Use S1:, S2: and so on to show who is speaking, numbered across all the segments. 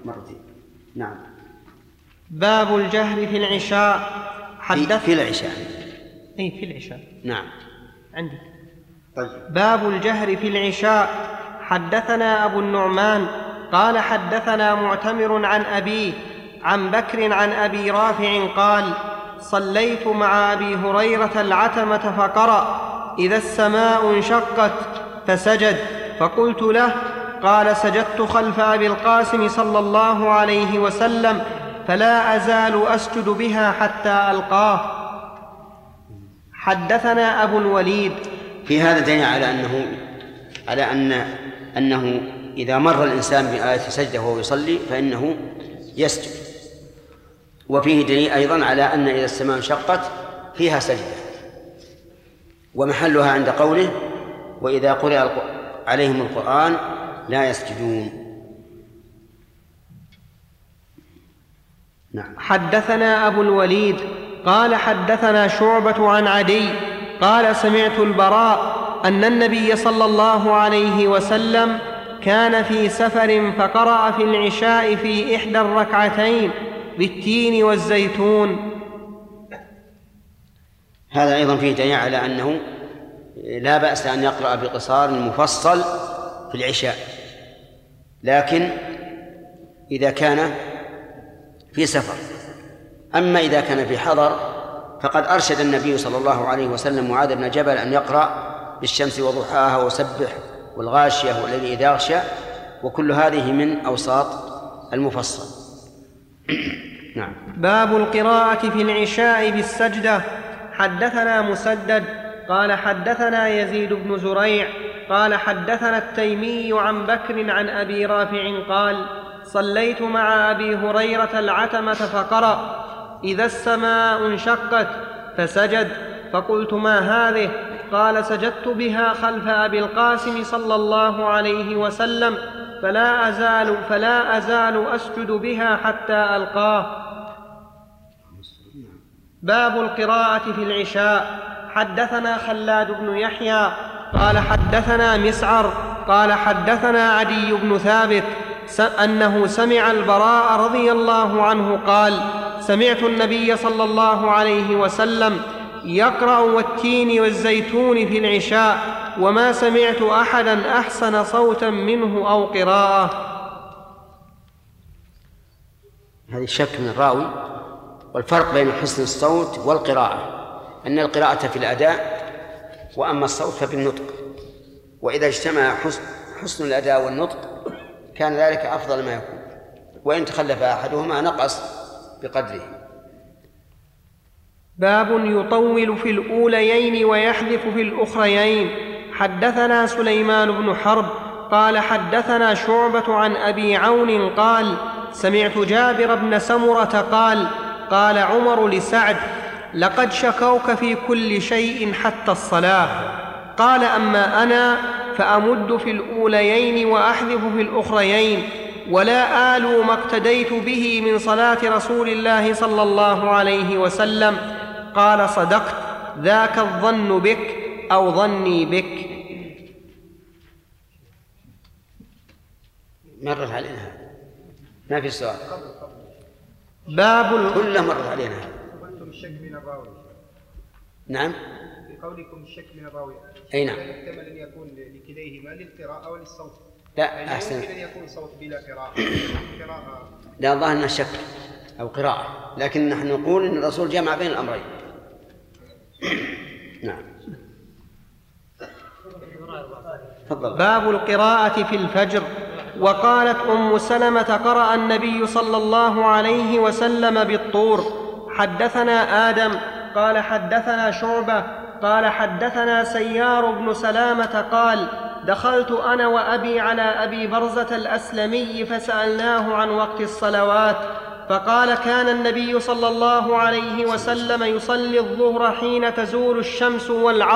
S1: مرتين. نعم.
S2: باب الجهر في العشاء.
S1: في العشاء.
S2: أي في العشاء.
S1: نعم.
S2: عندك.
S1: طيب.
S2: باب الجهر في العشاء. حدثنا أبو النعمان قال حدثنا معتمر عن أبيه عن بكر عن أبي رافع قال: صليت مع أبي هريرة العتمة فقرأ: إذا السماء انشقت، فسجد، فقلت له: قال: سجدت خلف أبي القاسم صلى الله عليه وسلم، فلا أزال أسجد بها حتى ألقاه. حدثنا أبو الوليد.
S1: في هذا دليل على أنه إذا مر الإنسان بآية سجدة وهو يصلي فإنه يسجد. وفيه دليل أيضا على أن إذا السماء انشقت فيها سجدة، ومحلها عند قوله: وإذا قرئ عليهم القرآن لا يسجدون. نعم.
S2: حدثنا أبو الوليد قال حدثنا شعبة عن عدي قال: سمعت البراء أن النبي صلى الله عليه وسلم كان في سفر فقرأ في العشاء في إحدى الركعتين بالتين والزيتون.
S1: هذا أيضا فيه دليل على أنه لا بأس أن يقرأ بقصار مفصل في العشاء، لكن إذا كان في سفر. أما إذا كان في حضر فقد أرشد النبي صلى الله عليه وسلم معاذ بن جبل أن يقرأ بالشمس وضحاها وسبح والغاشية والليل إذا غشى، وكل هذه من أوساط المفصل. نعم.
S2: باب القراءة في العشاء بالسجدة. حدثنا مسدد قال حدثنا يزيد بن زريع قال حدثنا التيمي عن بكر عن أبي رافع قال: صليت مع أبي هريرة العتمة فقرأ: إذا السماء انشقت، فسجد، فقلت: ما هذه؟ قال: سجدت بها خلف أبي القاسم صلى الله عليه وسلم، فلا أزال أسجد بها حتى ألقاه. باب القراءة في العشاء. حدثنا خلاد بن يحيى قال حدثنا مسعر قال حدثنا عدي بن ثابت أنه سمع البراء رضي الله عنه قال: سمعت النبي صلى الله عليه وسلم يقرأ والتين والزيتون في العشاء، وما سمعت أحدا أحسن صوتا منه أو قراءة.
S1: هذا الشك من الراوي. والفرق بين حسن الصوت والقراءة أن القراءة في الأداء، وأما الصوت فبالنطق. وإذا اجتمع حسن الأداء والنطق كان ذلك أفضل ما يكون، وإن تخلف أحدهما نقص بقدره.
S2: باب يطول في الأوليين ويحذف في الأخريين. حدثنا سليمان بن حرب قال حدثنا شعبة عن أبي عون قال: سمعت جابر بن سمرة قال: قال عمر لسعد: لقد شكوك في كل شيء حتى الصلاة. قال: أما أنا فأمد في الأوليين وأحذف في الأخريين، ولا آل ما اقتديت به من صلاة رسول الله صلى الله عليه وسلم. قال: صدقت، ذاك الظن بك أو ظني بك.
S1: مرت علينا، ما في سؤال.
S2: باب
S1: كله مرت علينا.
S3: قلتم الشك من الراوي.
S1: نعم.
S3: في قولكم الشك من الراوي.
S1: أي نعم.
S3: يحتمل أن يكون لكليهما للقراءة وللصوت.
S1: لا أحسن.
S3: يمكن أن يكون صوت بلا قراءة.
S1: لا، ظاهر أنه شك أو قراءة، لكن نحن نقول أن الرسول جمع بين الأمرين. نعم.
S2: تفضل. باب القراءة في الفجر. وقالت أم سلمة: قرأ النبي صلى الله عليه وسلم بالطور. حدثنا آدم قال حدثنا شعبة قال حدثنا سيار بن سلامة قال: دخلت أنا وأبي على أبي برزة الأسلمي فسألناه عن وقت الصلوات، فقال: كان النبي صلى الله عليه وسلم يصلي الظهر حين تزول الشمس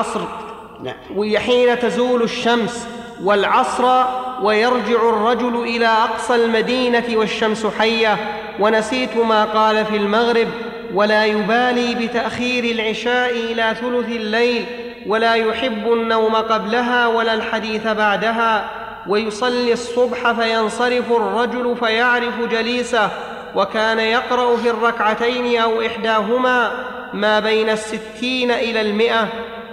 S2: والعصر ويرجع الرجل إلى أقصى المدينة والشمس حية. ونسيت ما قال في المغرب: ولا يبالي بتأخير العشاء إلى ثلث الليل، ولا يحب النوم قبلها ولا الحديث بعدها. ويصلي الصبح فينصرف الرجل فيعرف جليسه، وكان يقرأ في الركعتين أو إحداهما ما بين 60 إلى 100.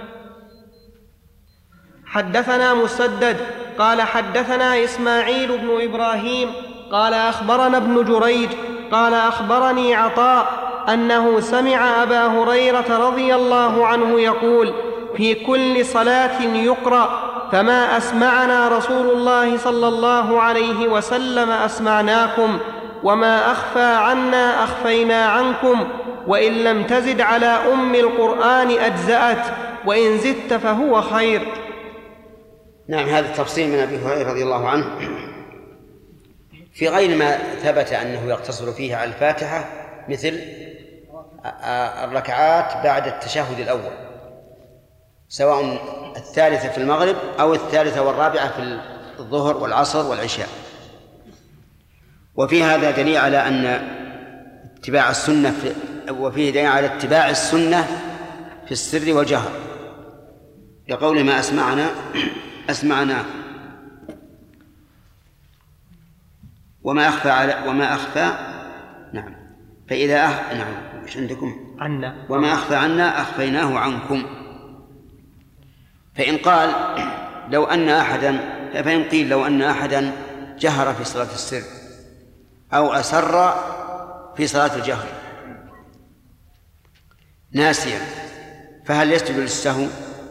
S2: حدثنا مسدد قال حدثنا إسماعيل بن إبراهيم قال أخبرنا ابن جريج قال أخبرني عطاء أنه سمع أبا هريرة رضي الله عنه يقول: في كل صلاة يقرأ، فما أسمعنا رسول الله صلى الله عليه وسلم أسمعناكم، وما أخفى عنا أخفينا عنكم، وإن لم تزد على أم القرآن أجزأت، وإن زدت فهو خير.
S1: نعم، هذا التفصيل من أبي هريرة رضي الله عنه في غير ما ثبت أنه يقتصر فيه على الفاتحة، مثل الركعات بعد التشهد الأول، سواء الثالثة في المغرب أو الثالثة والرابعة في الظهر والعصر والعشاء. وفي هذا دليل على أن اتباع السنة وفيه دليل على اتباع السنة في السر والجهر، لقول ما أسمعنا وما أخفى نعم، فإذا نعم مش عندكم
S2: عنا
S1: وما أخفى عنا أخفيناه عنكم. فإن قيل لو أن أحدا جهر في صلاة السر أو أسر في صلاة الجهر ناسيا، فهل يسجد للسهو؟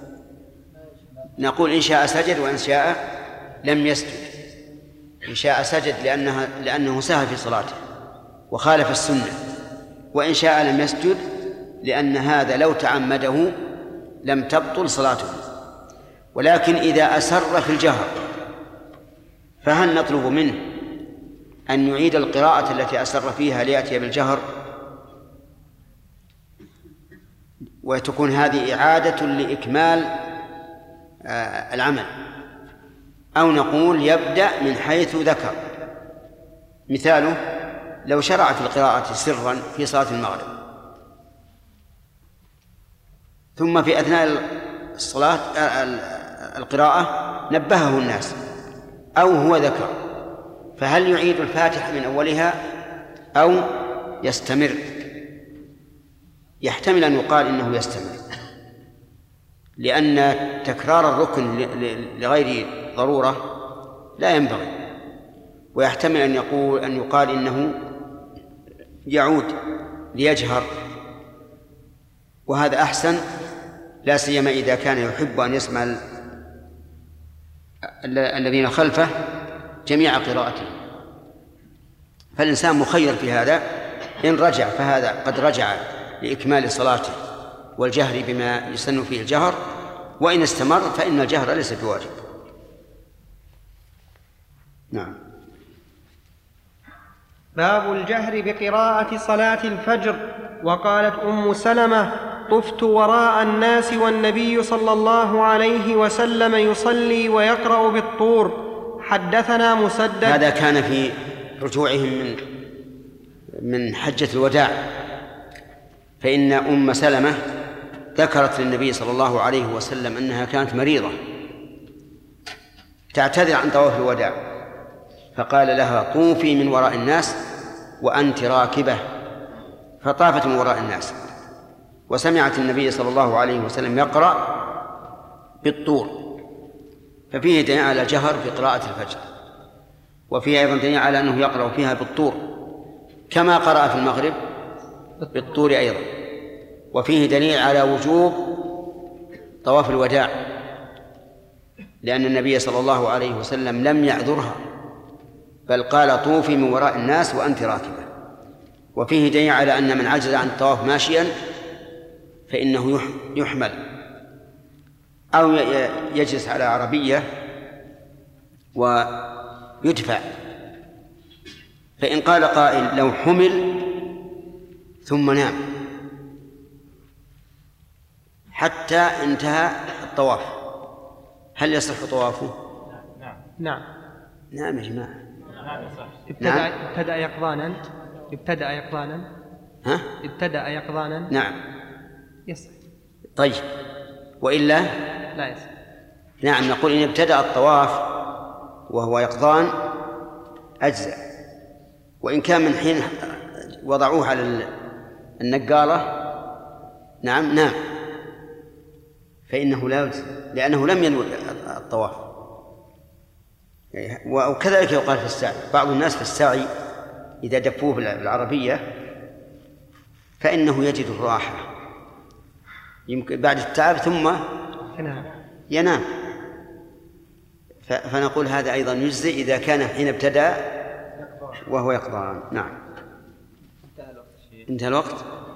S1: نقول إن شاء سجد وإن شاء لم يسجد. إن شاء سجد لأنه سهى في صلاته وخالف السنة، وإن شاء لم يسجد لأن هذا لو تعمده لم تبطل صلاته. ولكن إذا أسر في الجهر فهل نطلب منه أن يعيد القراءة التي أسر فيها ليأتي بالجهر، وتكون هذه إعادة لإكمال العمل، أو نقول يبدأ من حيث ذكر؟ مثاله لو شرع في القراءة سرا في صلاة المغرب ثم في أثناء القراءة نبهه الناس أو هو ذكر، فهل يعيد الفاتحة من أولها أو يستمر؟ يحتمل أن يقال إنه يستمر، لأن تكرار الركن لغير ضرورة لا ينبغي، ويحتمل أن يقال إنه يعود ليجهر، وهذا أحسن، لا سيما إذا كان يحب أن يسمع الذين خلفه جميع قراءته. فالإنسان مخير في هذا، إن رجع فهذا قد رجع لإكمال صلاته والجهر بما يسن فيه الجهر، وإن استمر فإن الجهر ليس بواجب. نعم.
S2: باب الجهر بقراءة صلاة الفجر. وقالت أم سلمة: طفت وراء الناس والنبي صلى الله عليه وسلم يصلي ويقرأ بالطور. حدثنا مسدد.
S1: هذا كان في رجوعهم من حجة الوداع، فإن أم سلمة ذكرت للنبي صلى الله عليه وسلم أنها كانت مريضة تعتذر عن طواف الوداع، فقال لها: طوفي من وراء الناس وأنت راكبة، فطافت من وراء الناس وسمعت النبي صلى الله عليه وسلم يقرأ بالطور، ففيه دليل على جهر في قراءة الفجر، وفيه أيضا دليل على أنه يقرأ فيها بالطور كما قرأ في المغرب بالطور أيضا، وفيه دليل على وجوب طواف الوداع، لأن النبي صلى الله عليه وسلم لم يعذرها بل قال: طوفي من وراء الناس وأنت راكبة. وفيه دليل على أن من عجز عن الطواف ماشيا فإنه يحمل أو يجلس على عربية ويدفع. فإن قال قائل: لو حمل ثم نام حتى انتهى الطواف هل يصح طوافه؟
S2: نعم.
S1: نعم يا جماعة.
S2: ابتدأ يقظانا. ابتدأ يقظانا.
S1: نعم
S2: يصح.
S1: طيب، وإلا
S2: لا يصح.
S1: نعم، نقول إن ابتدأ الطواف وهو يقظان أجزاء، وإن كان من حين وضعوه على النقالة نام فإنه لا يجزي، لأنه لم ينوي الطواف. وكذلك يقال في السعي، بعض الناس في السعي إذا دفوه بالعربية فإنه يجد الراحة يمكن بعد التعب ثم ينام، فنقول هذا أيضا يجزي إذا كان حين ابتدأ وهو يقظان. نعم. انتهى الوقت.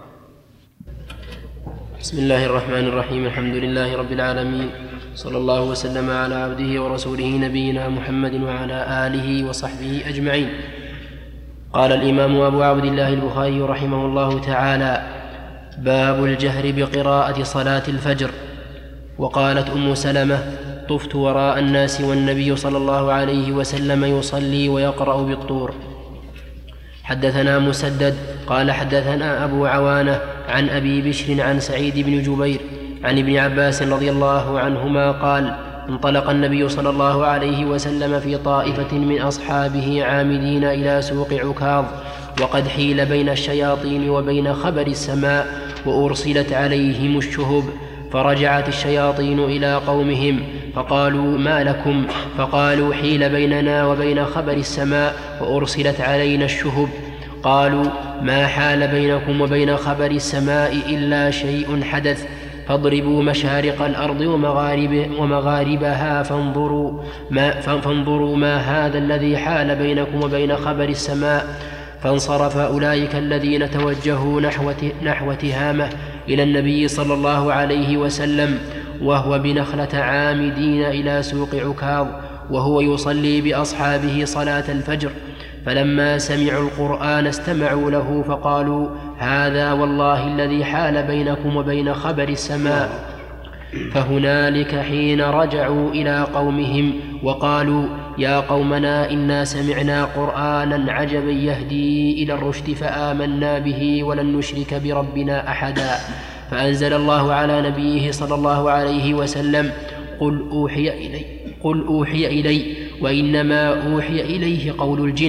S4: بسم الله الرحمن الرحيم. الحمد لله رب العالمين، صلى الله وسلم على عبده ورسوله نبينا محمد وعلى آله وصحبه أجمعين. قال الإمام أبو عبد الله البخاري رحمه الله تعالى: باب الجهر بقراءة صلاة الفجر. وقالت أم سلمة: طفت وراء الناس والنبي صلى الله عليه وسلم يصلي ويقرأ بالطور. حدثنا مسدد قال حدثنا أبو عوانة عن أبي بشر عن سعيد بن جبير عن ابن عباس رضي الله عنهما قال: انطلق النبي صلى الله عليه وسلم في طائفة من أصحابه عامدين إلى سوق عكاظ، وقد حيل بين الشياطين وبين خبر السماء، وأرسلت عليهم الشهب. فرجعت الشياطين إلى قومهم فقالوا: ما لكم؟ فقالوا: حيل بيننا وبين خبر السماء وأرسلت علينا الشهب. قالوا: ما حال بينكم وبين خبر السماء إلا شيء حدث، فاضربوا مشارق الأرض ومغاربها فانظروا ما هذا الذي حال بينكم وبين خبر السماء. فانصرف أولئك الذين توجهوا نحو تهامة إلى النبي صلى الله عليه وسلم وهو بنخلة عامدين إلى سوق عكاظ، وهو يصلي بأصحابه صلاة الفجر. فلما سمعوا القرآن استمعوا له فقالوا: هذا والله الذي حال بينكم وبين خبر السماء. فهنالك حين رجعوا إلى قومهم وقالوا: يا قومنا إنا سمعنا قرآنا عجبا يهدي إلى الرشد فآمنا به ولن نشرك بربنا أحدا. فأنزل الله على نبيه صلى الله عليه وسلم: قل أوحي إلي وإنما أوحي إليه قول الجن.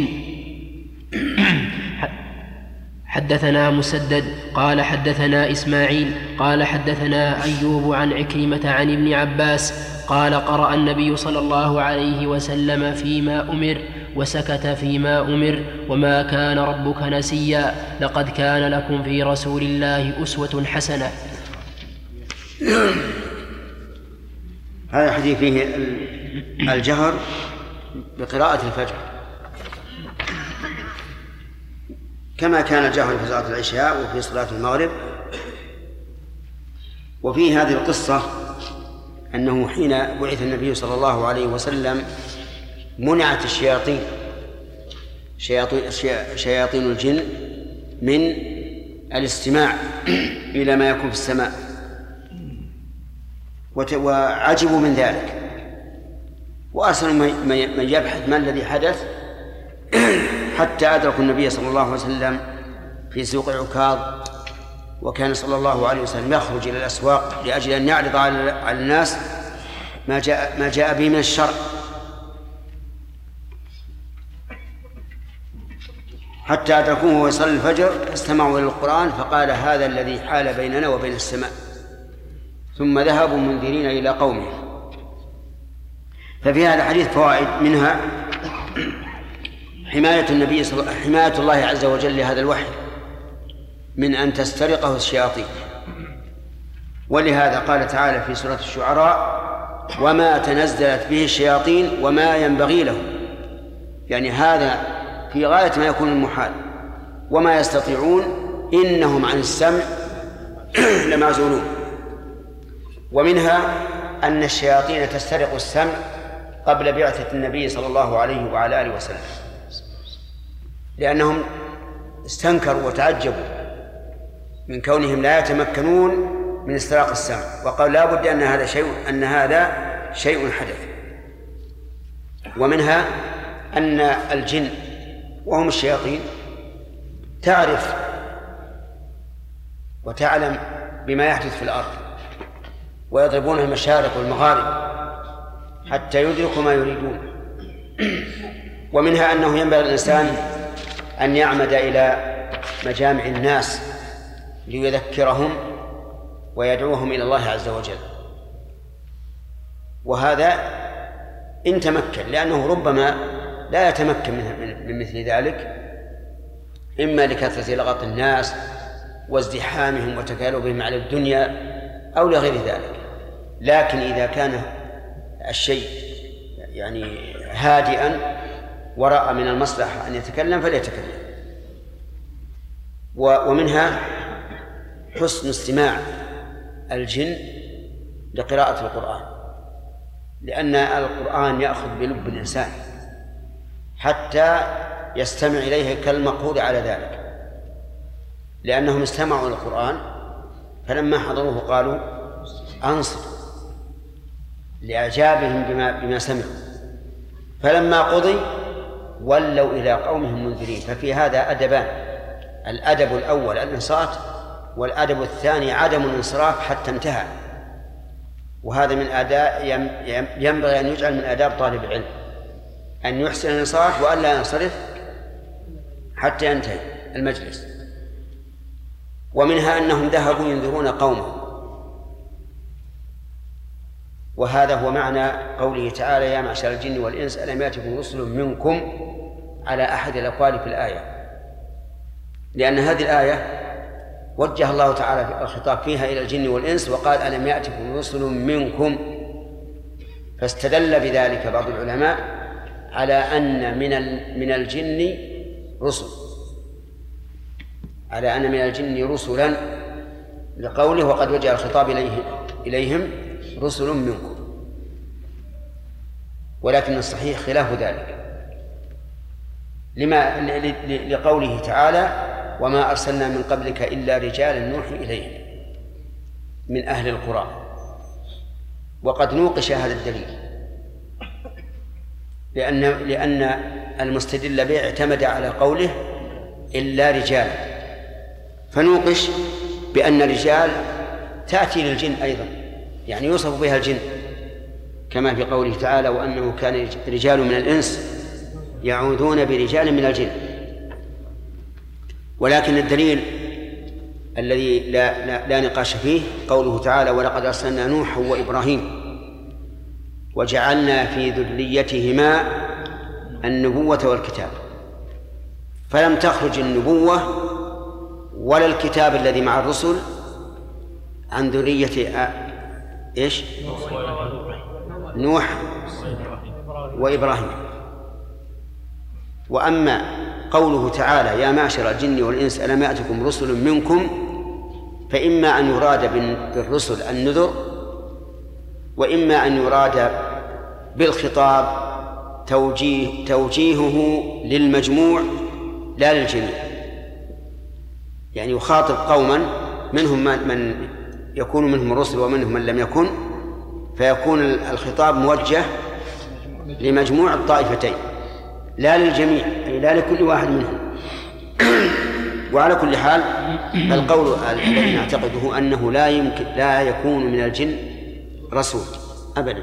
S4: حدثنا مسدد قال حدثنا إسماعيل قال حدثنا أيوب عن عكرمة عن ابن عباس قال: قرأ النبي صلى الله عليه وسلم فيما أمر وسكت فيما أمر: وما كان ربك نسيا، لقد كان لكم في رسول الله أسوة حسنة.
S1: هذا الحديث فيه الجهر بقراءة الفجر كما كان الجهر في صلاة العشاء وفي صلاة المغرب. وفي هذه القصة أنه حين بعث النبي صلى الله عليه وسلم منعت شياطين الجن من الاستماع إلى ما يكون في السماء، وعجبوا من ذلك وأرسلوا من يبحث ما الذي حدث حتى أدركوا النبي صلى الله عليه وسلم في سوق عكاظ. وكان صلى الله عليه وسلم يخرج إلى الأسواق لأجل أن يعرض على الناس ما جاء به من الشرع، حتى أدركوه وهو يصلي الفجر استمعوا إلى القرآن فقال: هذا الذي حال بيننا وبين السماء. ثم ذهبوا منذرين إلى قومه. ففي هذا الحديث فوائد، منها حماية الله عز وجل لهذا الوحي من أن تسترقه الشياطين. ولهذا قال تعالى في سورة الشعراء: وما تنزلت به الشياطين وما ينبغي له، يعني هذا في غاية ما يكون المحال، وما يستطيعون إنهم عن السمع لمعزولون. ومنها أن الشياطين تسترق السمع قبل بعثة النبي صلى الله عليه وعلى آله وسلم، لأنهم استنكروا وتعجبوا من كونهم لا يتمكنون من استراق السمع، وقالوا لا بد أن هذا شيء حدث. ومنها أن الجن وهم الشياطين تعرف وتعلم بما يحدث في الأرض، ويضربون المشارق والمغارب حتى يدركوا ما يريدون. ومنها أنه ينبغي الإنسان أن يعمد إلى مجامع الناس ليذكرهم ويدعوهم إلى الله عز وجل، وهذا إن تمكن، لأنه ربما لا يتمكن من مثل ذلك، إما لكثرة لغط الناس وازدحامهم وتكالبهم على الدنيا أو لغير ذلك. لكن إذا كان الشيء يعني هادئا ورأى من المصلحة أن يتكلم فليتكلم. ومنها حسن استماع الجن لقراءة القرآن، لأن القرآن يأخذ بلب الإنسان حتى يستمع إليه كالمقهور على ذلك، لأنهم استمعوا للقرآن فلما حضروه قالوا أنصتوا لإعجابهم بما سمعوا، فلما قضي ولوا إلى قومهم منذرين. ففي هذا أدبان: الأدب الأول الإنصات، والأدب الثاني عدم الانصراف حتى انتهى. وهذا من آداب ينبغي أن يجعل من آداب طالب العلم، أن يحسن الانصات وأن لا ينصرف حتى ينتهي المجلس. ومنها أنهم ذهبوا ينذرون قومهم، وهذا هو معنى قوله تعالى: يا معشر الجن والإنس ألم يأتكم رسل منكم، على أحد الأقوال في الآية، لأن هذه الآية وجه الله تعالى الخطاب فيها إلى الجن والإنس وقال: ألم يأتكم رسل منكم، فاستدل بذلك بعض العلماء على أن من الجن رسل، على أن من الجن رسلا، لقوله: وقد وجه الخطاب إليهم رسل منكم. ولكن الصحيح خلاف ذلك، لقوله تعالى: وما أرسلنا من قبلك إلا رجالا نوحي إليهم من أهل القرى. وقد نوقش هذا الدليل، لأن المستدل به اعتمد على قوله إلا رجالا، فنوقش بأن الرجال تأتي للجن أيضا، يعني يوصف بها الجن، كما في قوله تعالى: وأنه كان رجال من الإنس يعوذون برجال من الجن. ولكن الدليل الذي لا نقاش فيه قوله تعالى: ولقد أرسلنا نوحا وإبراهيم وجعلنا في ذريتهما النبوة والكتاب، فلم تخرج النبوة ولا الكتاب الذي مع الرسل عن ذرية نوح وإبراهيم. وأما قوله تعالى: يا معشر الجن والإنس ألم يأتكم رسل منكم، فإما أن يراد بالرسل النذر، وإما أن يراد بالخطاب توجيهه للمجموع لا للجميع، يعني يخاطب قوما منهم من يكون منهم الرسل ومنهم من لم يكن، فيكون الخطاب موجه لمجموع الطائفتين لا للجميع، أي لا لكل واحد منهم. وعلى كل حال القول الذي نعتقده أنه لا يكون من الجن رسول أبدا.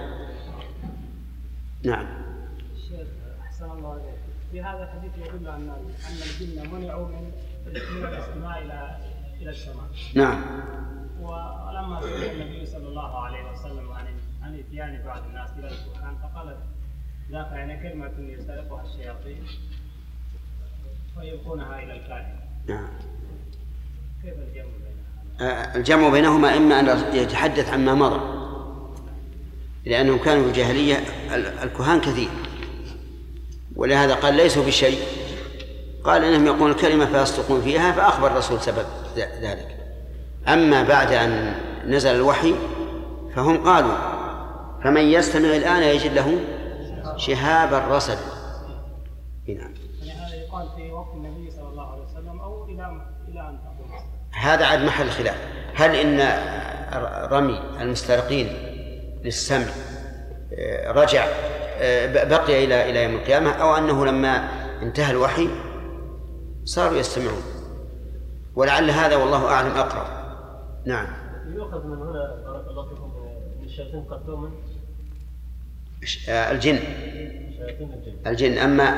S1: نعم.
S5: الشيخ أحسن الله عليك، في هذا الحديث يدل أن الجن منعوا من الاستماع إلى السماء.
S1: نعم.
S5: ولما سئل النبي صلى الله عليه وسلم عن إتيان بعض الناس إلى القرآن فقال: ذاك يعني كلمة يسترقها الشياطين ويلقونها إلى الكاهن.
S1: نعم.
S5: كيف الجمع بينهما؟
S1: الجمع بينهما إما أن يتحدث عما مضى، لأنهم كانوا في الجاهلية الكهان كثير، ولهذا قال ليسوا بشيء، قال إنهم يقولون الكلمة فيصدقون فيها، فأخبر الرسول سبب ذلك. أما بعد أن نزل الوحي فهم قالوا: فمن يستمع الآن يجد له شهابا رصدا.
S5: يعني هذا يقال في وقت النبي صلى الله عليه وسلم أو إلى أن تقول؟
S1: هذا عاد محل خلاف، هل إن رمي المسترقين للسمع رجع بقي إلى يوم القيامة، أو أنه لما انتهى الوحي صاروا يستمعون، ولعل هذا والله أعلم أقرب. نعم.
S5: يؤخذ من هنا بارك الله فيكم من الشياطين قد تؤمن
S1: الجن الجن.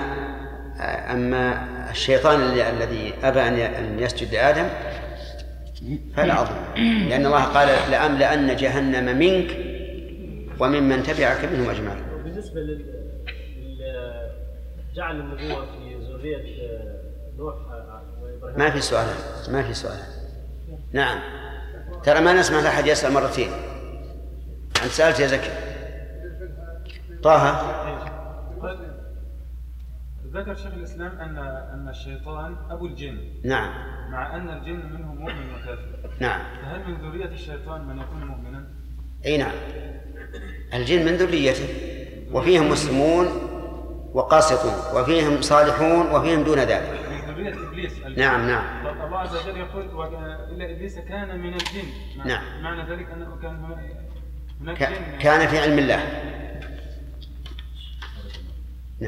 S1: أما الشيطان الذي أبى أن يسجد لآدم فلا أظن، لأن الله قال لأملأن جهنم منك وممن تبعك منهم أجمعين.
S6: بالنسبة لجعل النبوة في ذرية نوح وإبراهيم
S1: ما في سؤال. نعم، ترى ما نسمع لأحد يسأل مرتين. أنت سألت يا زكي. طه
S7: ذكر شيخ الإسلام أن الشيطان أبو الجن.
S1: نعم.
S7: مع أن الجن منهم مؤمن وكافر.
S1: نعم.
S7: فهل من ذرية الشيطان من يكون مؤمنا؟
S1: أي نعم، الجن من ذريته، وفيهم مسلمون وقاسطون، وفيهم صالحون، وفيهم دون ذلك.
S7: من ذرية إبليس.
S1: نعم.
S7: الله عز وجل يقول إلا إبليس كان من الجن.
S1: نعم.
S7: معنى ذلك أنه كان هناك جن
S1: كان في علم الله. نعم.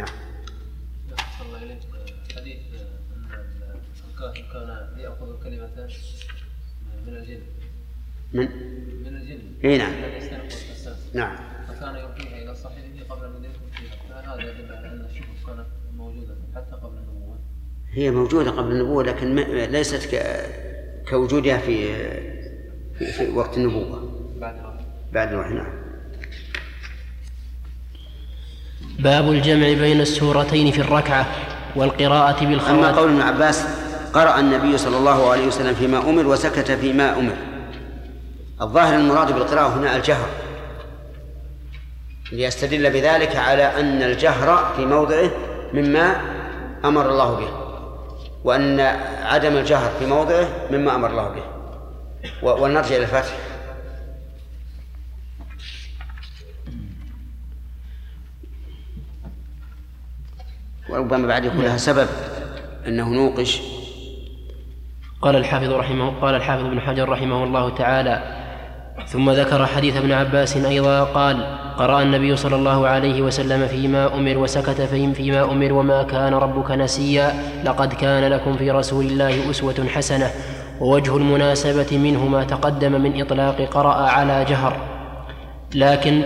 S8: حديث أن الكاهن كان يأخذ الكلمة من الجن. من الجن.
S1: إيه نعم.
S8: الذي يستنقذ الأساس.
S1: نعم.
S8: فكان يلقيها إلى صاحبه قبل أن يدخل فيها. فهذا يدل على أن الشرك كانت موجودة حتى قبل النبوة.
S1: هي موجودة قبل النبوة، لكن ليست كوجودها في وقت النبوة. بعد الوحي. نعم.
S4: باب الجمع بين السورتين في الركعة والقراءة بالخواتم.
S1: أما قول ابن عباس قرأ النبي صلى الله عليه وسلم فيما أمر وسكت فيما أمر، الظاهر المراد بالقراءة هنا الجهر، ليستدل بذلك على أن الجهر في موضعه مما أمر الله به، وأن عدم الجهر في موضعه مما أمر الله به. ونرجع إلى الفتح. وربما بعد يكون لها سبب أنه نوقش.
S4: قال الحافظ ابن حجر رحمه الله تعالى: ثم ذكر حديث ابن عباس أيضا قال: قرأ النبي صلى الله عليه وسلم فيما أمر وسكت فيما أمر وما كان ربك نسيا لقد كان لكم في رسول الله أسوة حسنة. ووجه المناسبة منه ما تقدم من إطلاق قرأ على جهر، لكن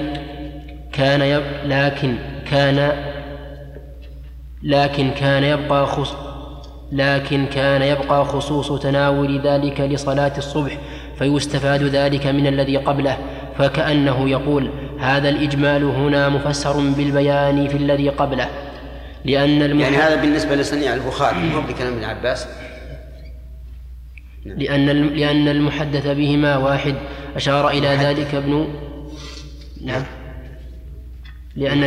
S4: كان يبقى خصوص تناول ذلك لصلاة الصبح، فيستفاد ذلك من الذي قبله، فكأنه يقول: هذا الإجمال هنا مفسر بالبيان في الذي قبله،
S1: يعني هذا بالنسبة لصنيع البخاري مو بكلام ابن عباس.
S4: لأن المحدث بهما واحد أشار إلى ذلك ابن نعم لأن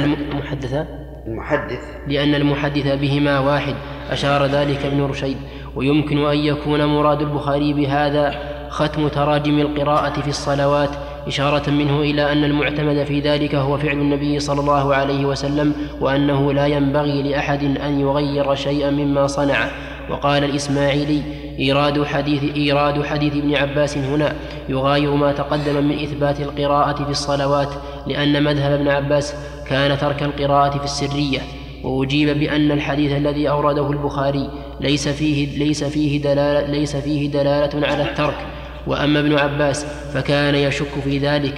S4: المحدث بهما واحد أشار ذلك ابن رشيد. ويمكن أن يكون مراد البخاري بهذا ختم تراجم القراءة في الصلوات، إشارة منه إلى أن المعتمد في ذلك هو فعل النبي صلى الله عليه وسلم، وأنه لا ينبغي لأحد أن يغير شيئا مما صنعه. وقال الإسماعيلي: إيراد حديث ابن عباس هنا يغاير ما تقدم من إثبات القراءة في الصلوات، لأن مذهب ابن عباس كان ترك القراءة في السرية. وأجيب بأن الحديث الذي أورده البخاري ليس فيه دلالة على الترك. وأما ابن عباس فكان يشك في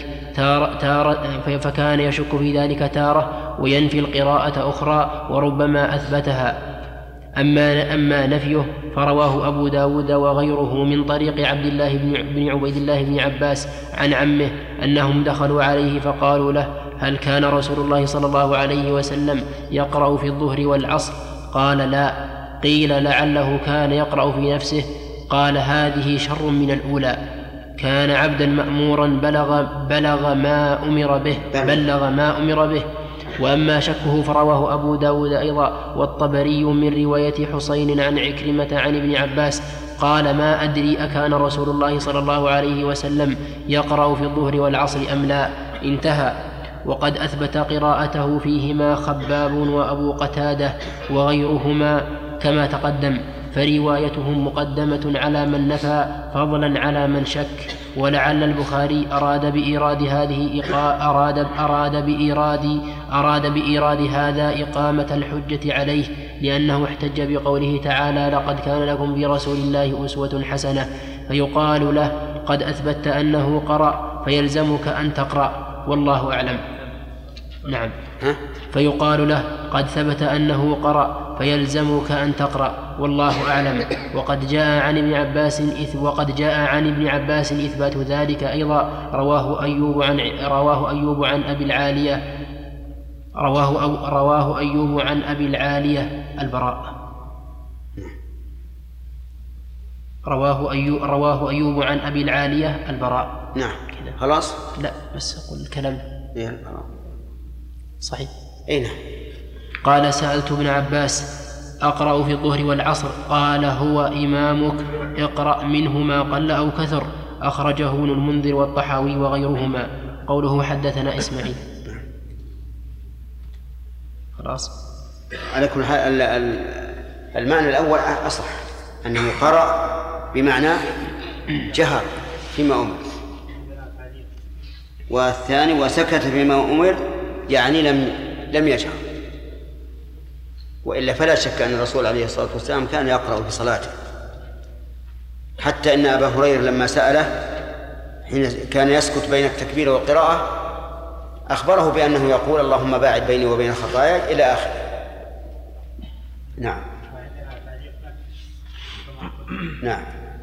S4: ذلك تارة وينفي القراءة أخرى وربما أثبتها. أما نفيه فرواه أبو داود وغيره من طريق عبد الله بن عبيد الله بن عباس عن عمه أنهم دخلوا عليه فقالوا له: هل كان رسول الله صلى الله عليه وسلم يقرأ في الظهر والعصر؟ قال: لا. قيل: لعله كان يقرأ في نفسه. قال: هذه شر من الأولى. كان عبدا مأمورا بلغ ما أمر به. وأما شكه فرواه أبو داود أيضا والطبري من رواية حسين عن عكرمة عن ابن عباس قال: ما أدري أكان رسول الله صلى الله عليه وسلم يقرأ في الظهر والعصر أم لا. انتهى. وقد أثبت قراءته فيهما خباب وأبو قتادة وغيرهما كما تقدم، فروايتهم مقدمة على من نفى فضلا على من شك. ولعل البخاري أراد بإيراد هذا إقامة الحجة عليه، لأنه احتج بقوله تعالى: لقد كان لكم في رسول الله أسوة حسنة، فيقال له: قد أثبت أنه قرأ فيلزمك أن تقرأ، والله أعلم. نعم. فيقال له قد ثبت أنه قرأ فيلزمك أن تقرأ والله أعلم. وقد جاء عن ابن عباس إثبات ذلك أيضا. رواه أيوب عن أبي العالية البراء. رواه أيوب عن أبي العالية البراء.
S1: نعم خلاص.
S4: لا بس أقول الكلام صحيح.
S1: أين؟
S4: قال سألت ابن عباس أقرأ في الظهر والعصر؟ قال هو إمامك، اقرأ منه ما قل أو كثر. أخرجه ابن المنذر والطحاوي وغيرهما. قوله حدثنا إسماعيل. خلاص.
S1: على كل حال المعنى الأول أصح، أنه قرأ بمعنى جهر فيما أمر، والثاني وسكت فيما أمر يعني لم يجهر. وإلا فلا شك أن الرسول عليه الصلاة والسلام كان يقرأ في صلاته، حتى إن أبا هريرة لما سأله حين كان يسكت بين التكبير والقراءة أخبره بأنه يقول اللهم باعد بيني وبين خطاياي إلى آخره. نعم. نعم.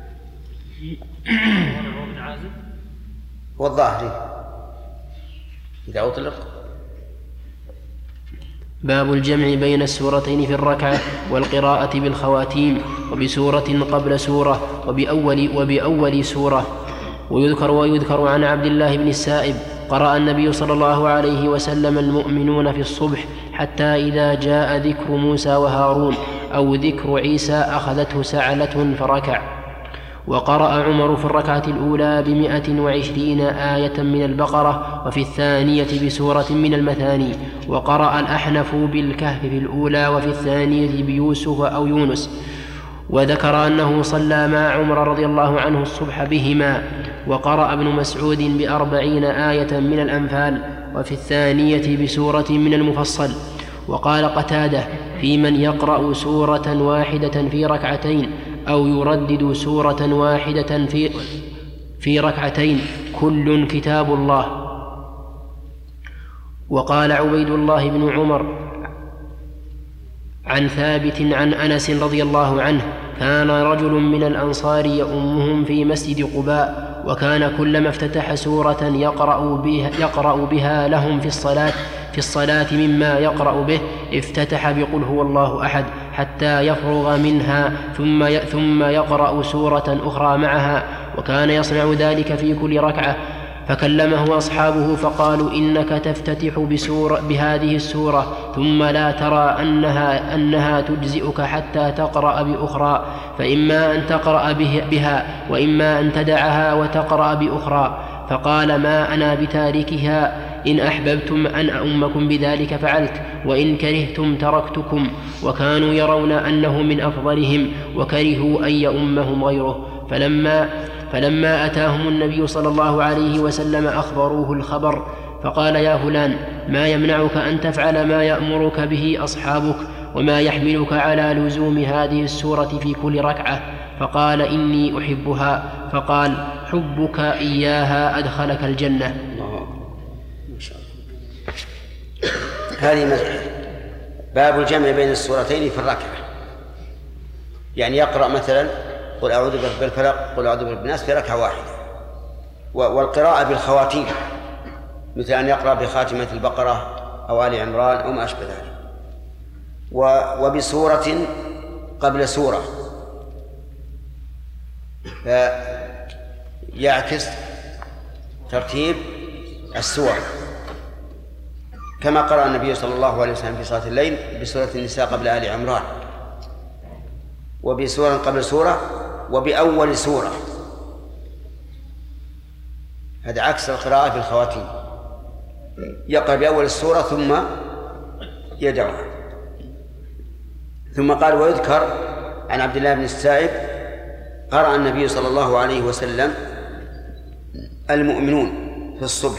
S1: والظاهر إذا أطلق.
S4: باب الجمع بين السورتين في الركعة والقراءة بالخواتيم وبسورة قبل سورة وبأول سورة. ويذكر عن عبد الله بن السائب قرأ النبي صلى الله عليه وسلم المؤمنون في الصبح حتى إذا جاء ذكر موسى وهارون أو ذكر عيسى أخذته سعلة فركع. وقرأ عمر في الركعة الأولى 120 آية من البقرة وفي الثانية بسورة من المثاني. وقرأ الأحنف بالكهف في الأولى وفي الثانية بيوسف أو يونس. وذكر أنه صلى مع عمر رضي الله عنه الصبح بهما. وقرأ ابن مسعود 40 آية من الأنفال وفي الثانية بسورة من المفصل. وقال قتادة في من يقرأ سورة واحدة في ركعتين أو يردد سورة واحدة في ركعتين كل كتاب الله. وقال عبيد الله بن عمر عن ثابت عن أنس رضي الله عنه كان رجل من الأنصار يؤمهم في مسجد قباء، وكان كلما افتتح سورة يقرأ بها لهم في الصلاة مما يقرأ به افتتح بقل هو الله أحد حتى يفرغ منها ثم يقرأ سورة أخرى معها، وكان يصنع ذلك في كل ركعة. فكلمه أصحابه فقالوا إنك تفتتح بهذه السورة ثم لا ترى أنها تجزئك حتى تقرأ بأخرى، فإما أن تقرأ بها وإما أن تدعها وتقرأ بأخرى. فقال ما أنا بتاركها، إن أحببتم أن أؤمكم بذلك فعلت وإن كرهتم تركتكم. وكانوا يرون أنه من أفضلهم وكرهوا أن يؤمهم غيره. فلما أتاهم النبي صلى الله عليه وسلم أخبروه الخبر، فقال يا فلان ما يمنعك أن تفعل ما يأمرك به أصحابك وما يحملك على لزوم هذه السورة في كل ركعة؟ فقال إني أحبها. فقال حبك إياها أدخلك الجنة.
S1: هذه مسألة. باب الجمع بين السورتين في الركعة، يعني يقرأ مثلا قل أعوذ برب الفلق قل أعوذ برب الناس في ركعة واحدة، والقراءة بالخواتيم مثل أن يقرأ بخاتمة البقرة أو آل عمران أو ما أشبه ذلك، وبسورة قبل سورة، فيعكس ترتيب السور كما قرأ النبي صلى الله عليه وسلم في صلاة الليل بسورة النساء قبل آل عمران، وبسورة قبل سورة، وبأول سورة. هذا عكس القراءة في الخواتيم، يقرأ بأول السورة ثم يدعوها. ثم قال ويذكر عن عبد الله بن السائب قرأ النبي صلى الله عليه وسلم المؤمنون في الصبح.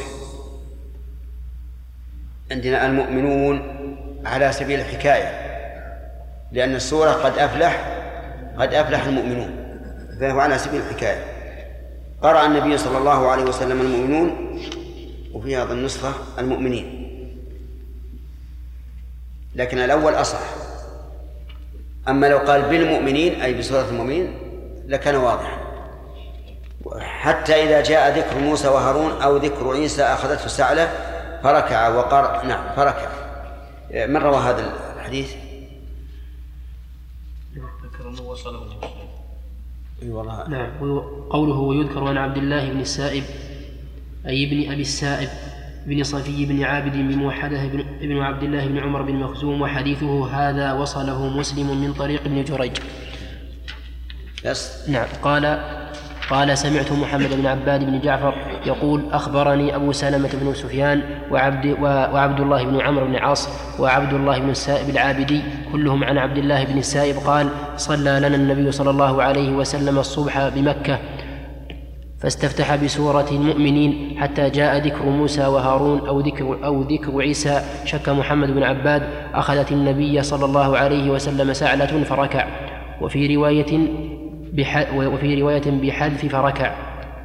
S1: عندنا المؤمنون على سبيل الحكاية، لأن السورة قد أفلح المؤمنون، فهو على سبيل الحكاية. قرأ النبي صلى الله عليه وسلم المؤمنون، وفي هذا النسخة المؤمنين. لكن الأول أصح. أما لو قال بالمؤمنين أي بسورة المؤمنين لكان واضحا. حتى إذا جاء ذكر موسى وهارون أو ذكر عيسى أخذته السعلة فركع وقرأ. نعم فركع. من روى هذا الحديث؟
S4: نعم. قوله ويذكر عن عبد الله بن السائب أي ابن أبي السائب بن صفي بن عابد بن موحدة بن عبد الله بن عمر بن مخزوم، وحديثه هذا وصله مسلم من طريق ابن جريج. نعم. قال سمعت محمد بن عباد بن جعفر يقول أخبرني أبو سلمة بن سفيان وعبد الله بن عمرو بن عاص وعبد الله بن السائب العابدي كلهم عن عبد الله بن السائب قال صلى لنا النبي صلى الله عليه وسلم الصبح بمكة فاستفتح بسورة المؤمنين حتى جاء ذكر موسى وهارون أو ذكر عيسى. شك محمد بن عباد أخذت النبي صلى الله عليه وسلم سعلة فركع، وفي رواية بحذف فركع.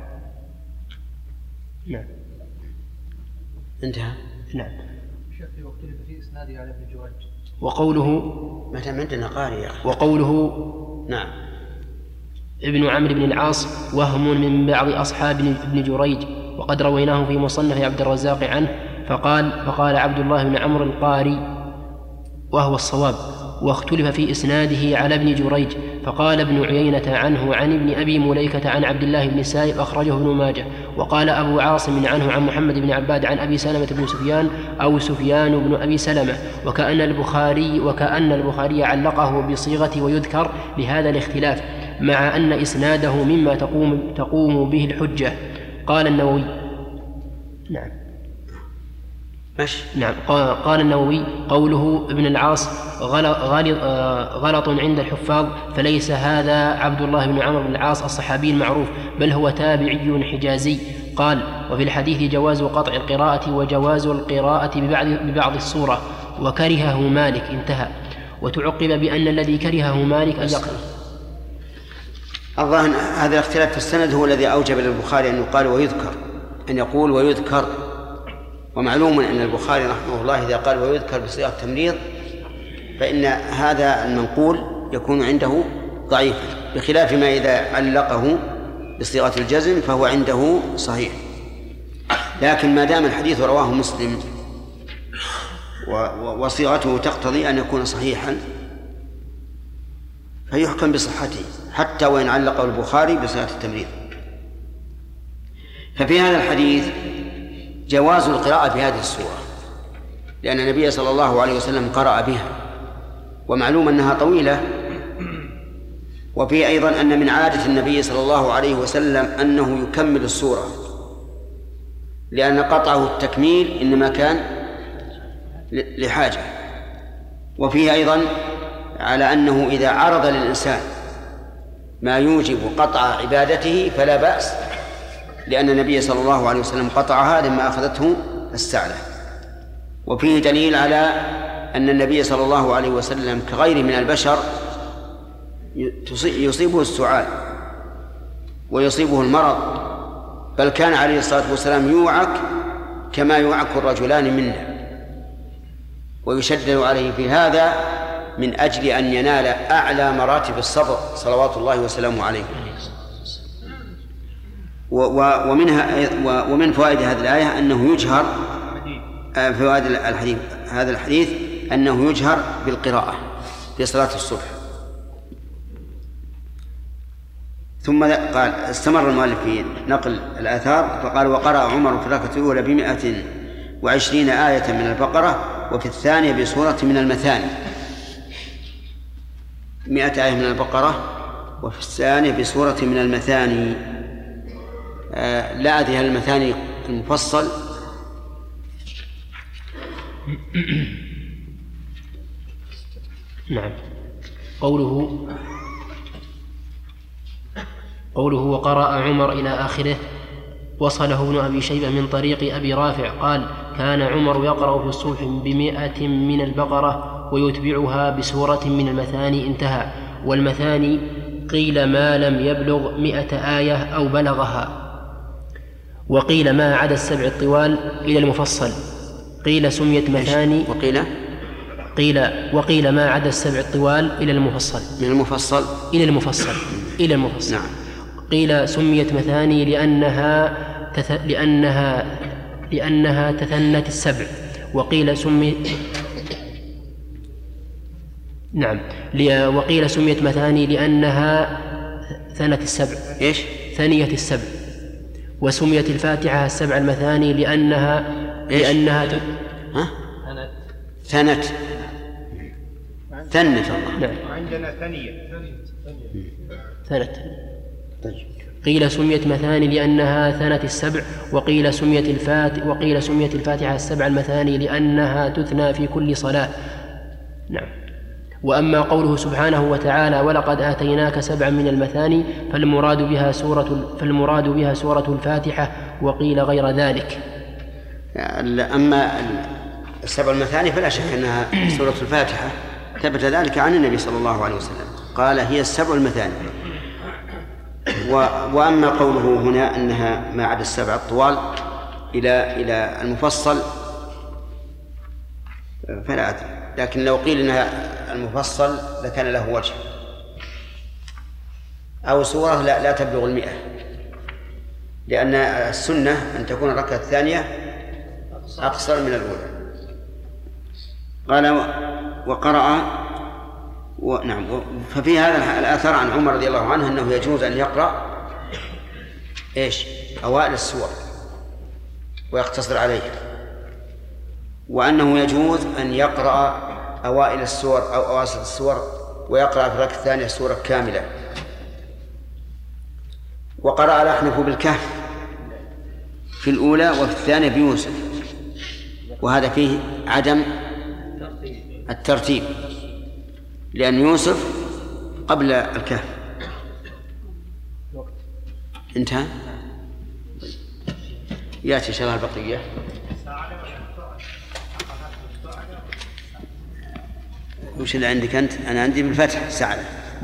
S4: نعم.
S1: انتهى.
S4: نعم.
S8: شيخ واختلف في إسناده على ابن جريج.
S4: وقوله
S1: متى عندنا قارئ يا أخي.
S4: وقوله
S1: نعم
S4: ابن عمرو بن العاص وهم من بعض أصحاب ابن جريج، وقد رويناه في مصنف عبد الرزاق عنه فقال عبد الله بن عمرو القاري وهو الصواب، واختلف في إسناده على ابن جريج، فقال ابن عيينة عنه عن ابن أبي مليكة عن عبد الله بن السائب أخرجه ابن ماجه، وقال أبو عاصم عنه عن محمد بن عباد عن أبي سلمة بن سفيان أو سفيان بن أبي سلمة، وكأن البخاري علقه بصيغة ويذكر لهذا الاختلاف، مع أن إسناده مما تقوم به الحجة. قال النووي. نعم.
S1: ماشي.
S4: نعم. قال النووي قوله ابن العاص غلط عند الحفاظ، فليس هذا عبد الله بن عمرو بن العاص الصحابي المعروف، بل هو تابعي حجازي. قال وفي الحديث جواز قطع القراءة وجواز القراءة ببعض الصورة، وكرهه مالك. انتهى. وتعقب بأن الذي كرهه مالك أن يقرأ.
S1: الظاهر هذا الاختلاف في السند هو الذي أوجب للبخاري أن يقال ويذكر، أن يقول ويذكر. ومعلوم أن البخاري رحمه الله إذا قال ويذكر بصيغة التمريض فإن هذا المنقول يكون عنده ضعيفا، بخلاف ما إذا علقه بصيغة الجزم فهو عنده صحيح. لكن ما دام الحديث رواه مسلم وصيغته تقتضي أن يكون صحيحا فيحكم بصحته حتى وإن علقه البخاري بصيغة التمريض. ففي هذا الحديث جواز القراءة بهذه السورة، لأن النبي صلى الله عليه وسلم قرأ بها، ومعلوم أنها طويلة. وفي أيضا أن من عادة النبي صلى الله عليه وسلم أنه يكمل السورة، لأن قطعه التكميل إنما كان لحاجة. وفيه أيضا على أنه إذا عرض للإنسان ما يوجب قطع عبادته فلا بأس، لأن النبي صلى الله عليه وسلم قطعها لما أخذته السعلة. وفيه دليل على أن النبي صلى الله عليه وسلم كغيره من البشر يصيبه السعال ويصيبه المرض، بل كان عليه الصلاة والسلام يوعك كما يوعك الرجلان منا، ويشدد عليه في هذا من أجل أن ينال أعلى مراتب الصبر صلوات الله وسلامه عليه. ومن فوائد هذه الآية أنه يجهر فوائد هذا الحديث أنه يجهر بالقراءة في صلاة الصبح. ثم قال استمر المؤلف في نقل الآثار فقال وقرأ عمر في الركعة الأولى 120 آية من البقرة، وفي الثانية بسورة من المثاني 100 آية من البقرة، وفي الثانية بسورة من المثاني. لا أدري هل المثاني المفصل
S4: نعم. قوله وقرأ عمر إلى آخره وصله ابن أبي شيبة من طريق أبي رافع قال كان عمر يقرأ في الصبح 100 من البقرة ويتبعها بسورة من المثاني. انتهى. والمثاني قيل ما لم يبلغ 100 آية أو بلغها، وقيل ما عدا 7 الطوال إلى المفصل. قيل سميت مثاني وقيل ما عدا السبع الطوال إلى المفصل.
S1: من المفصل
S4: إلى المفصل.
S1: نعم.
S4: قيل سميت مثاني لأنها تثنت السبع. وقيل سميت مثاني لأنها ثنت السبع.
S1: إيش؟
S4: ثنية السبع. وسميت الفاتحة السبع المثاني لأنها
S1: ثنت الله.
S4: نعم.
S3: وعندنا ثانية.
S4: ثنت. قيل سميت مثاني لأنها ثنت السبع. وقيل سميت الفاتحة السبع المثاني لأنها تثنى في كل صلاة. نعم. وأما قوله سبحانه وتعالى ولقد آتيناك سبعا من المثاني فالمراد بها سورة الفاتحة. وقيل غير ذلك.
S1: أما السبع المثاني فلا شك أنها سورة الفاتحة، ثبت ذلك عن النبي صلى الله عليه وسلم، قال هي السبع المثاني. وأما قوله هنا أنها ما عدا السبع الطوال إلى المفصل فلا أدري، لكن لو قيل إنها المفصل لكان له وجه، أو سورة لا تبلغ 100، لأن السنة أن تكون الركعة الثانية أقصر من الأولى. قال وقرأ نعم. ففي هذا الآثار عن عمر رضي الله عنه أنه يجوز أن يقرأ أوائل السور ويقتصر عليها، وأنه يجوز أن يقرأ أوائل السور أو أواسط السور ويقرأ في الركعة الثانية سورة كاملة. وقرأ الأحنف بالكهف في الأولى وفي الثانية بيوسف، وهذا فيه عدم الترتيب، لأن يوسف قبل الكهف. انتهى. يأتي إن شاء الله البقية. وش اللي عندك أنت؟ أنا عندي بالفتح سعد.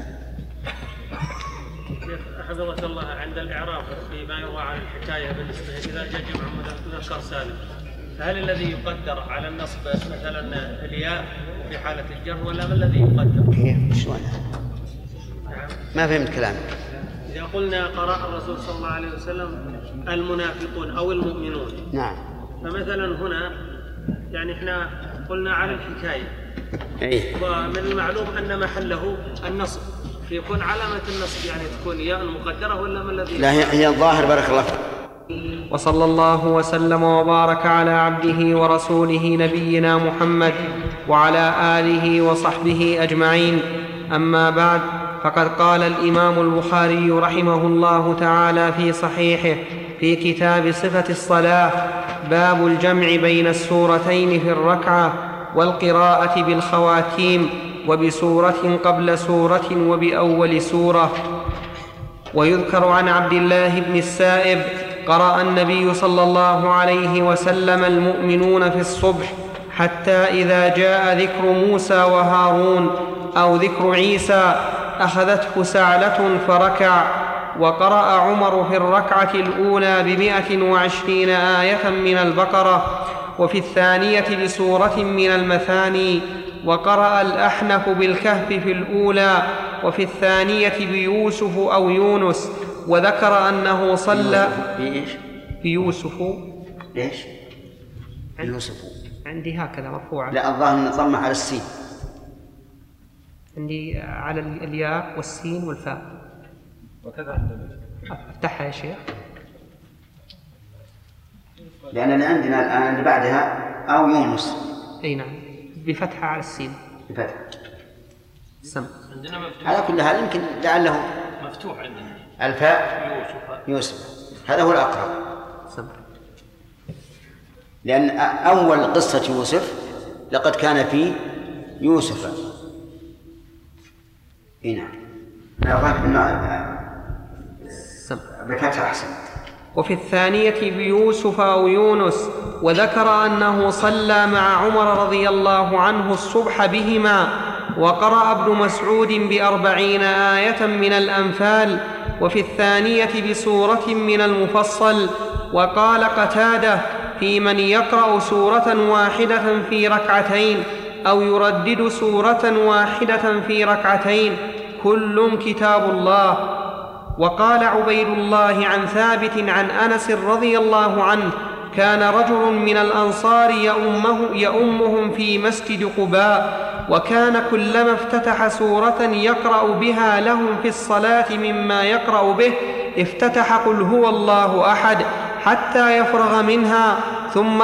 S6: حفظك الله، عند الإعراب فيما يروى عن الحكاية بالنسبة إذا جاء جمع مذكر سالم، فهل الذي يقدر على النصب مثلا الياء في حالة الجر ولا ما الذي يقدر؟
S1: شلون؟ ما فهمت كلامك.
S6: إذا قلنا قرأ الرسول صلى الله عليه وسلم المنافقون أو المؤمنون،
S1: نعم،
S6: فمثلا هنا يعني إحنا قلنا على الحكاية، ومن المعلوم أن محله النصب، فيكون علامة النصب يعني تكون ياء مقدرة ولا ما الذي؟
S1: لا، هي الظاهر. بارك الله فيك.
S2: وصلى الله وسلم وبارك على عبده ورسوله نبينا محمد وعلى آله وصحبه أجمعين. أما بعد، فقد قال الإمام البخاري رحمه الله تعالى في صحيحه في كتاب صفة الصلاة: باب الجمع بين السورتين في الركعة والقراءة بالخواتيم وبسورة قبل سورة وبأول سورة. ويذكر عن عبد الله بن السائب: قرأ النبي صلى الله عليه وسلم المؤمنون في الصبح حتى إذا جاء ذكر موسى وهارون أو ذكر عيسى أخذته سعلة فركع. وقرأ عمر في الركعة الأولى 120 آية من البقرة، وفي الثانية بسورة من المثاني. وقرأ الأحنف بالكهف في الأولى، وفي الثانية بيوسف أو يونس. وذكر أنه صلى بيوسف.
S1: ليش؟ يوسف
S2: عندي هكذا مرفوعة.
S1: لا، الظاهر أن ضمه على السين.
S2: عندي على الياء والسين والفاء.
S6: وكذا
S2: افتحها يا شيخ.
S1: لأننا عندنا الآن اللي بعدها أو يونس.
S2: أي نعم، بفتحة على السين.
S1: بفتحة.
S2: سم.
S1: على كل حال يمكن لعله
S6: مفتوح عندنا
S1: الفاء يوسف. هذا هو الأقرب.
S2: سم.
S1: لأن أول قصة يوسف لقد كان في يوسف. هنا بفتح أحسن.
S2: وفي الثانية بيوسف أو يونس. وذكر أنه صلى مع عمر رضي الله عنه الصبح بهما. وقرأ ابن مسعود 40 آية من الأنفال، وفي الثانية بسورة من المفصل. وقال قتادة: في من يقرأ سورة واحدة في ركعتين، أو يردد سورة واحدة في ركعتين، كل كتاب الله. وقال عبيد الله عن ثابت عن أنس رضي الله عنه: كان رجل من الأنصار يؤمهم في مسجد قباء، وكان كلما افتتح سورة يقرأ بها لهم في الصلاة مما يقرأ به افتتح قل هو الله أحد حتى يفرغ منها ثم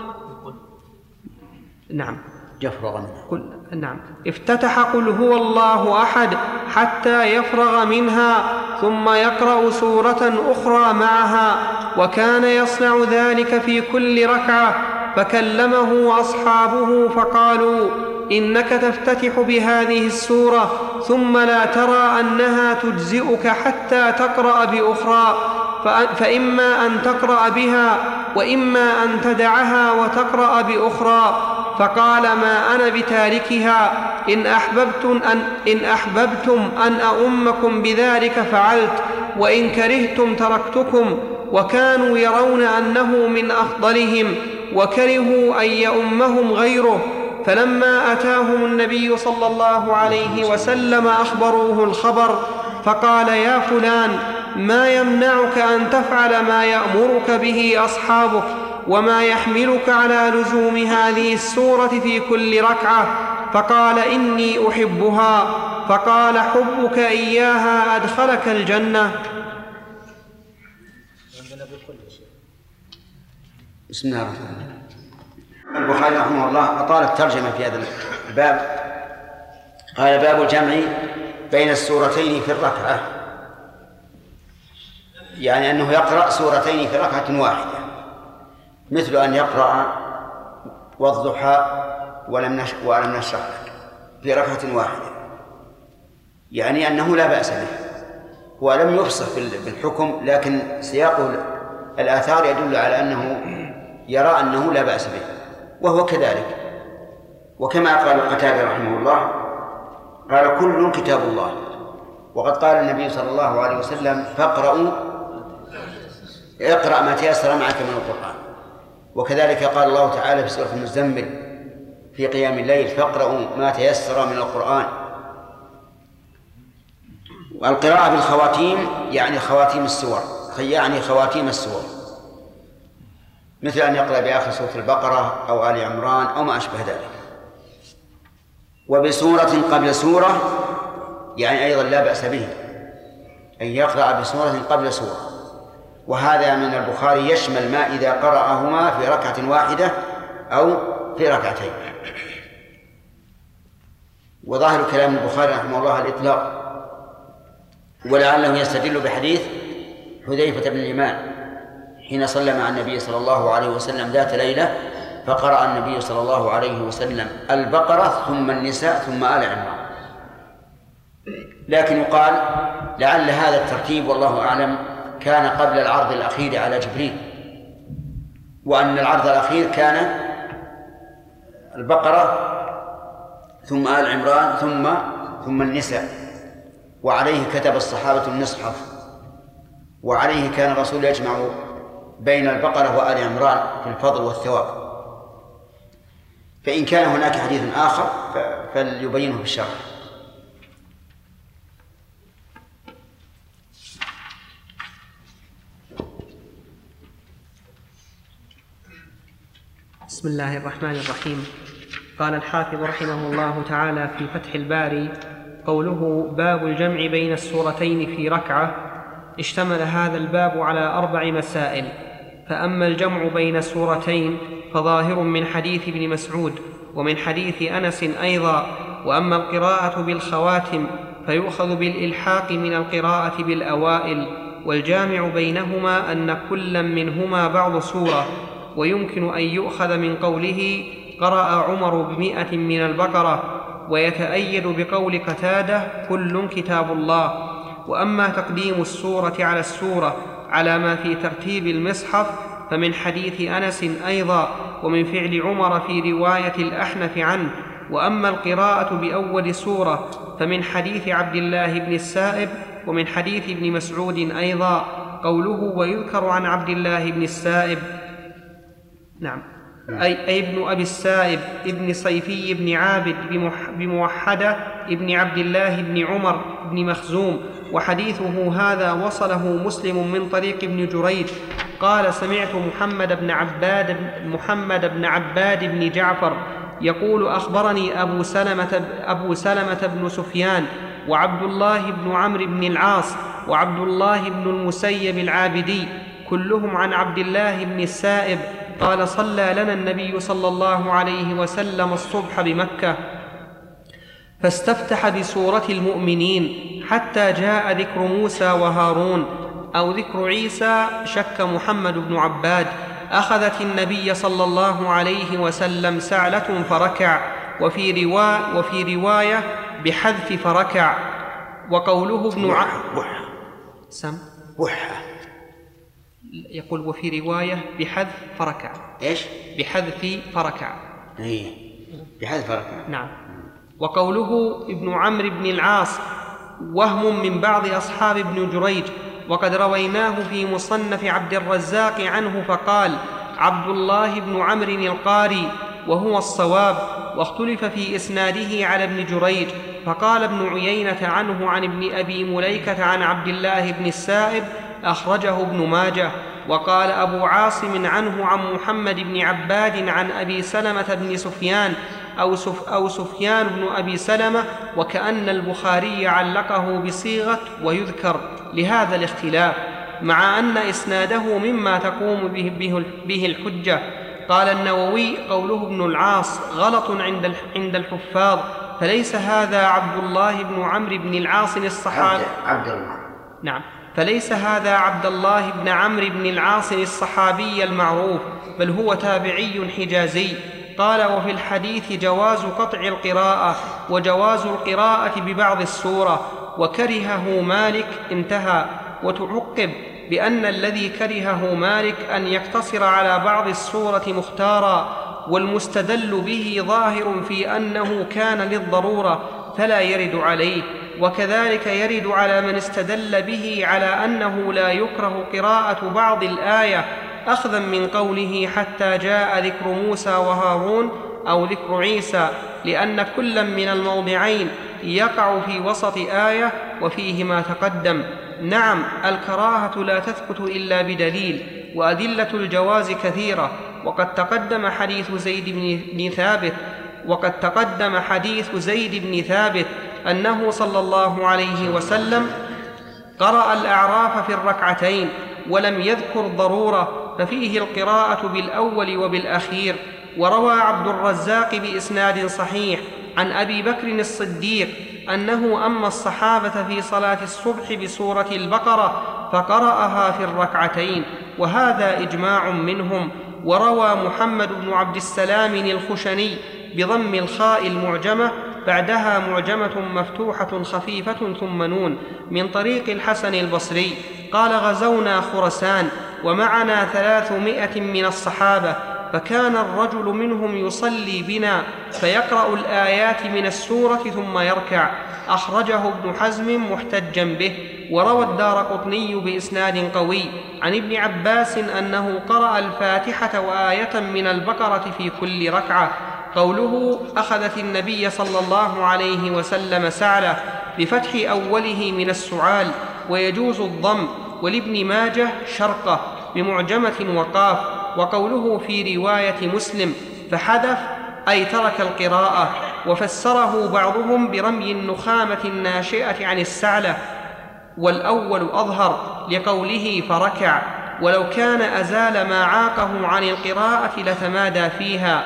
S2: افتتح قل هو الله أحد حتى يفرغ منها ثم يقرأ سورة أخرى معها، وكان يصنع ذلك في كل ركعة. فكلمه أصحابه فقالوا: إنك تفتتح بهذه السورة ثم لا ترى أنها تجزئك حتى تقرأ بأخرى، فإما أن تقرأ بها وإما أن تدعها وتقرأ بأخرى. فقال: ما أنا بتاركها، إن أحببتم أن أؤمكم بذلك فعلت، وإن كرهتم تركتكم. وكانوا يرون أنه من أفضلهم، وكرهوا أن يؤمهم غيره. فلما أتاهم النبي صلى الله عليه وسلم أخبروه الخبر، فقال: يا فلان، ما يمنعك أن تفعل ما يأمرك به أصحابك، وما يحملك على لزوم هذه السورة في كل ركعة؟ فقال: إني أحبها. فقال: حبك إياها أدخلك الجنة.
S1: بسم الله الرحمن الرحيم. البخاري رحمه الله أطال الترجمة في هذا الباب. قال: باب الجمع بين السورتين في الركعة، يعني أنه يقرأ سورتين في ركعة واحدة، مثل أن يقرأ والضحى ولم نشرح لك في ركعة واحدة، يعني أنه لا بأس به. هو لم يفصح بالحكم، لكن سياق الآثار يدل على أنه يرى أنه لا بأس به، وهو كذلك. وكما قال قتادة رحمه الله قال: كل كتاب الله. وقد قال النبي صلى الله عليه وسلم: اقرأ ما تيسر معك من القرآن. وكذلك قال الله تعالى في سورة المزمل في قيام الليل: فاقرأوا ما تيسر من القرآن. والقراءة بالخواتيم يعني خواتيم السور، يعني خواتيم السور، مثل أن يقرأ بآخر سورة البقرة أو آل عمران أو ما أشبه ذلك. وبسورة قبل سورة يعني أيضا لا بأس به، أن يقرأ بسورة قبل سورة. وهذا من البخاري يشمل ما إذا قرأهما في ركعة واحدة أو في ركعتين. وظاهر كلام البخاري رحمه الله الإطلاق، ولعله يستدل بحديث حذيفة بن اليمان حين صلى مع النبي صلى الله عليه وسلم ذات ليلة، فقرأ النبي صلى الله عليه وسلم البقرة ثم النساء ثم آل عمران. لكن يقال لعل هذا الترتيب والله أعلم كان قبل العرض الأخير على جبريل، وأن العرض الأخير كان البقرة ثم آل عمران ثم النساء، وعليه كتب الصحابة المصحف، وعليه كان الرسول يجمع بين البقرة وآل عمران في الفضل والثواب. فإن كان هناك حديث آخر فليبينه في الشرح.
S2: بسم الله الرحمن الرحيم. قال الحافظ رحمه الله تعالى في فتح الباري: قوله باب الجمع بين السورتين في ركعة، اشتمل هذا الباب على 4 مسائل. فأما الجمع بين السورتين فظاهر من حديث ابن مسعود ومن حديث أنس أيضا. وأما القراءة بالخواتم فيؤخذ بالإلحاق من القراءة بالأوائل، والجامع بينهما أن كلا منهما بعض سورة. ويمكن أن يؤخذ من قوله قرأ عمر ب100 من البقرة، ويتأيد بقول قتادة كل كتاب الله. وأما تقديم السورة على السورة على ما في ترتيب المصحف فمن حديث أنس أيضا، ومن فعل عمر في رواية الأحنف عنه. وأما القراءة بأول سورة فمن حديث عبد الله بن السائب، ومن حديث ابن مسعود أيضا. قوله ويذكر عن عبد الله بن السائب، نعم، أي ابن أبي السائب ابن صيفي بن عابد بموحدة ابن عبد الله بن عمر بن مخزوم. وحديثه هذا وصله مسلم من طريق ابن جريج قال: سمعت محمد بن عباد بن جعفر يقول: أخبرني أبو سلمة بن سفيان وعبد الله بن عمرو بن العاص وعبد الله بن المسيب العابدي كلهم عن عبد الله بن السائب قال: صلى لنا النبي صلى الله عليه وسلم الصبح بمكة فاستفتح بسورة المؤمنين حتى جاء ذكر موسى وهارون أو ذكر عيسى، شك محمد بن عباد. أخذت النبي صلى الله عليه وسلم سعلة فركع، وفي رواية بحذف فركع. وقوله ابن يقول وفي رواية بحذف فركع.
S1: إيش؟
S2: بحذف فركع.
S1: بحذف فركع.
S2: نعم. وقوله ابن عمرو بن العاص وهم من بعض أصحاب ابن جريج، وقد رويناه في مصنف عبد الرزاق عنه فقال: عبد الله بن عمرو القاري، وهو الصواب. واختلف في إسناده على ابن جريج، فقال ابن عيينة عنه عن ابن أبي مليكة عن عبد الله بن السائب أخرجه ابن ماجه. وقال أبو عاصم عنه عن محمد بن عباد عن أبي سلمة بن سفيان أو سفيان بن أبي سلمة، وكأن البخاري علقه بصيغة ويذكر لهذا الاختلاف، مع أن إسناده مما تقوم به الحجة. قال النووي: قوله ابن العاص غلط عند الحفاظ، فليس هذا عبد الله بن عمرو بن العاص الصحابي. نعم، فليس هذا عبد الله بن عمرو بن العاص الصحابي المعروف، بل هو تابعي حجازي. قال: وفي الحديث جواز قطع القراءة وجواز القراءة ببعض السورة، وكرهه مالك. انتهى. وتعقب بأن الذي كرهه مالك أن يقتصر على بعض السورة مختارا، والمستدل به ظاهر في أنه كان للضرورة فلا يرد عليه. وكذلك يرد على من استدل به على أنه لا يكره قراءة بعض الآية، أخذا من قوله حتى جاء ذكر موسى وهارون أو ذكر عيسى، لأن كلا من الموضعين يقع في وسط آية وفيه ما تقدم. نعم، الكراهة لا تثبت إلا بدليل، وأدلة الجواز كثيرة. وقد تقدم حديث زيد بن ثابت أنه صلى الله عليه وسلم قرأ الأعراف في الركعتين ولم يذكر ضرورة، ففيه القراءة بالأول وبالأخير. وروى عبد الرزاق بإسناد صحيح عن أبي بكر الصديق أنه أما الصحابة في صلاة الصبح بسورة البقرة فقرأها في الركعتين، وهذا إجماع منهم. وروى محمد بن عبد السلام الخشني بضم الخاء المعجمة بعدها معجمة مفتوحة خفيفة ثم نون من طريق الحسن البصري قال: غزونا خرسان ومعنا 300 من الصحابة، فكان الرجل منهم يصلي بنا فيقرأ الآيات من السورة ثم يركع. أخرجه ابن حزم محتجا به. وروى الدارقطني بإسناد قوي عن ابن عباس أنه قرأ الفاتحة وآية من البقرة في كل ركعة. قوله: أخذت النبي صلى الله عليه وسلم سعلة بفتح أوله من السعال، ويجوز الضم. ولابن ماجه شرقة بمعجمة وقاف. وقوله في رواية مسلم فحذف أي ترك القراءة، وفسره بعضهم برمي النخامة الناشئة عن السعلة، والأول أظهر لقوله فركع، ولو كان أزال ما عاقه عن القراءة لتمادى فيها.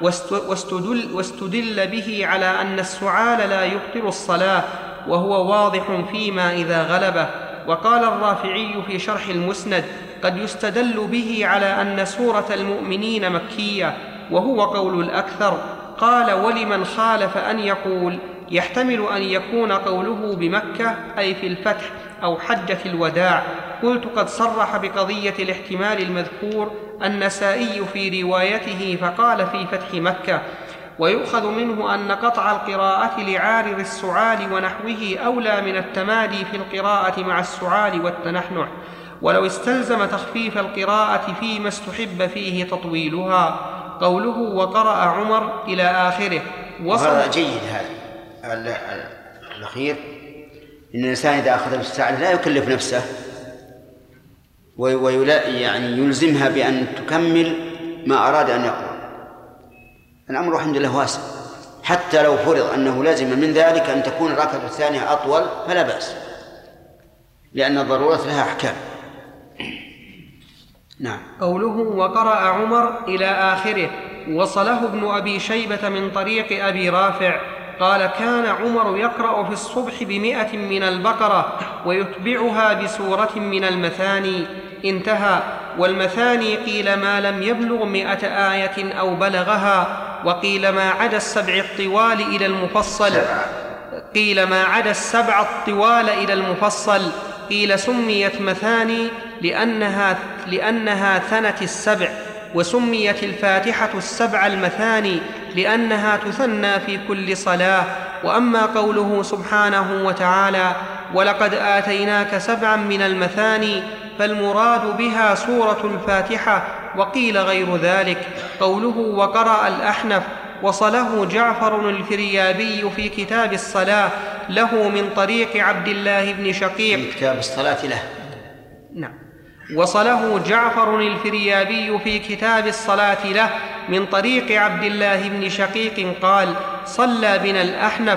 S2: واستدل به على أن السعال لا يبطل الصلاة، وهو واضح فيما إذا غلبه. وقال الرافعي في شرح المسند: قد يستدل به على أن سورة المؤمنين مكية، وهو قول الأكثر. قال: ولمن خالف أن يقول يحتمل أن يكون قوله بمكة أي في الفتح أو حجة الوداع. قلت: قد صرح بقضية الاحتمال المذكور النسائي في روايته فقال في فتح مكة. ويؤخذ منه أن قطع القراءة لعارض السعال ونحوه أولى من التمادي في القراءة مع السعال والتنحنح، ولو استلزم تخفيف القراءة فيما استحب فيه تطويلها. قوله وقرأ عمر إلى آخره.
S1: وهذا جيد. هذا الأخير إن الإنسان إذا أخذ المستعلة لا يكلف نفسه يعني يلزمها بأن تكمل ما أراد أن يقرأ. الأمر الحمد لله واسع، حتى لو فرض أنه لازم من ذلك أن تكون الركعة الثانية أطول فلا بأس، لأن الضرورة لها أحكام. نعم.
S2: قوله وقرأ عمر إلى آخره وصله ابن أبي شيبة من طريق أبي رافع قال كان عمر يقرأ في الصبح ب100 من البقرة ويتبعها بسورة من المثاني. انتهى. والمثاني قيل ما لم يبلغ 100 آية أو بلغها، وقيل ما عدا السبع الطوال إلى المفصل. قيل سميت مثاني لأنها ثنت السبع، وسميت الفاتحة السبع المثاني لأنها تثنى في كل صلاة. وأما قوله سبحانه وتعالى ولقد آتيناك 7 من المثاني فالمراد بها سورة الفاتحة، وقيل غير ذلك. قوله وقرأ الأحنف وصله جعفر الفريابي في كتاب الصلاة له من طريق عبد الله بن شقيق.
S1: في كتاب الصلاة له.
S2: نعم. وصله جعفر الفريابي في كتاب الصلاة له من طريق عبد الله بن شقيق قال صلى بنا الأحنف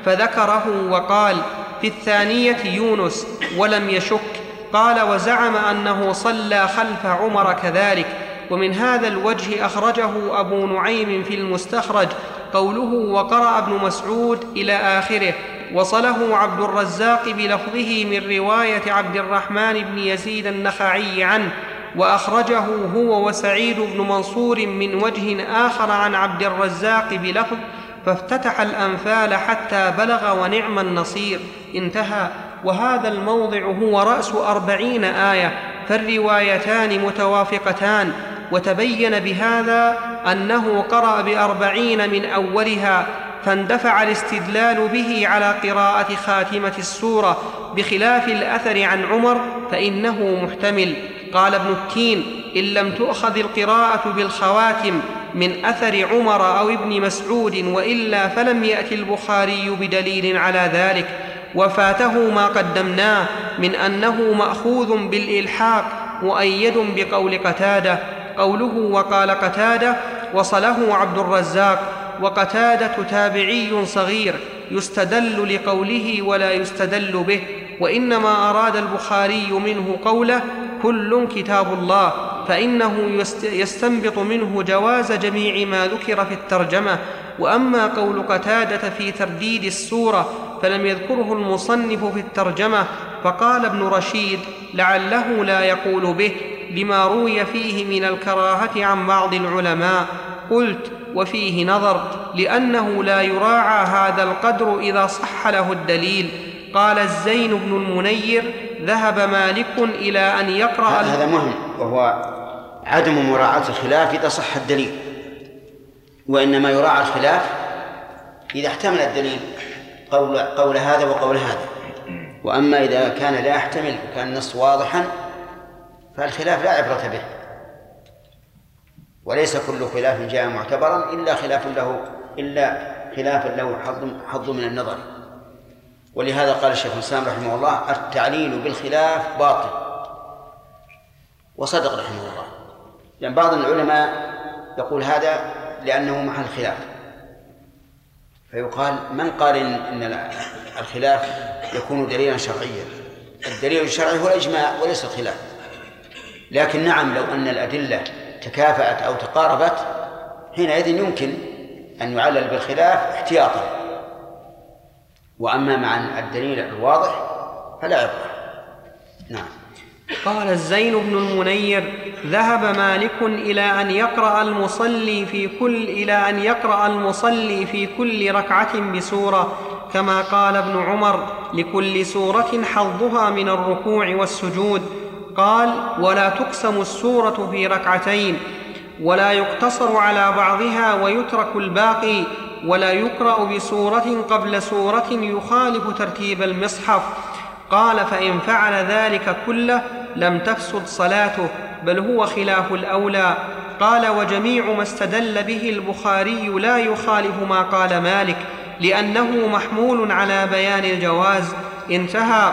S2: فذكره وقال في الثانية يونس ولم يشك. قال وزعم أنه صلى خلف عمر كذلك. ومن هذا الوجه أخرجه أبو نعيم في المستخرج قوله وقرأ ابن مسعود إلى آخره. وصله عبد الرزاق بلفظه من رواية عبد الرحمن بن يزيد النخعي عنه، وأخرجه هو وسعيد بن منصور من وجه آخر عن عبد الرزاق بلفظ فافتتح الأنفال حتى بلغ ونعم النصير. انتهى. وهذا الموضع هو رأس 40 آية، فالروايتان متوافقتان. وتبين بهذا أنه قرأ ب40 من أولها، فاندفع الاستدلال به على قراءة خاتمة السورة، بخلاف الأثر عن عمر فإنه محتمل. قال ابن التين إن لم تؤخذ القراءة بالخواتم من أثر عمر أو ابن مسعود وإلا فلم يأتي البخاري بدليل على ذلك، وفاته ما قدمناه من أنه مأخوذ بالإلحاق مؤيد بقول قتادة. قوله وقال قتادة وصله عبد الرزاق، وقتادة تابعي صغير يستدل لقوله ولا يستدل به، وإنما أراد البخاري منه قوله كل كتاب الله، فإنه يستنبط منه جواز جميع ما ذكر في الترجمة. وأما قول قتادة في ترديد السورة فلم يذكره المصنف في الترجمة، فقال ابن رشيد لعله لا يقول به لما روي فيه من الكراهة عن بعض العلماء. قلت وفيه نظر، لأنه لا يراعى هذا القدر إذا صح له الدليل. قال الزين بن المنير ذهب مالك إلى أن يقرأ
S1: هذا مهم، وهو عدم مراعاة الخلاف إذا صح الدليل، وإنما يراعى الخلاف إذا احتمل الدليل قول هذا وقول هذا. وأما إذا كان لا يحتمل وكان النص واضحا فالخلاف لا عبرة به، وليس كل خلاف جاء معتبرا إلا خلاف له حظ من النظر. ولهذا قال الشيخ الإسلام رحمه الله التعليل بالخلاف باطل، وصدق رحمه الله، لأن بعض العلماء يقول هذا لأنه محل خلاف، فيقال من قال إن الخلاف يكون دليلا شرعيا؟ الدليل الشرعي هو الإجماع وليس الخلاف. لكن نعم لو أن الأدلة تكافأت أو تقاربت حينئذ يمكن أن يعلل بالخلاف احتياطا، وأما مع الدليل الواضح فلا عبرة. نعم.
S2: قال الزين بن المنير ذهب مالك إلى أن يقرأ المصلي في كل ركعة بسورة، كما قال ابن عمر لكل سورة حظها من الركوع والسجود. قال ولا تقسم السورة في ركعتين، ولا يقتصر على بعضها ويترك الباقي، ولا يقرأ بسورة قبل سورة يخالف ترتيب المصحف. قال فإن فعل ذلك كله لم تفسد صلاته، بل هو خلاف الأولى. قال: وجميع ما استدل به البخاري لا يخالف ما قال مالك، لأنه محمول على بيان الجواز. انتهى.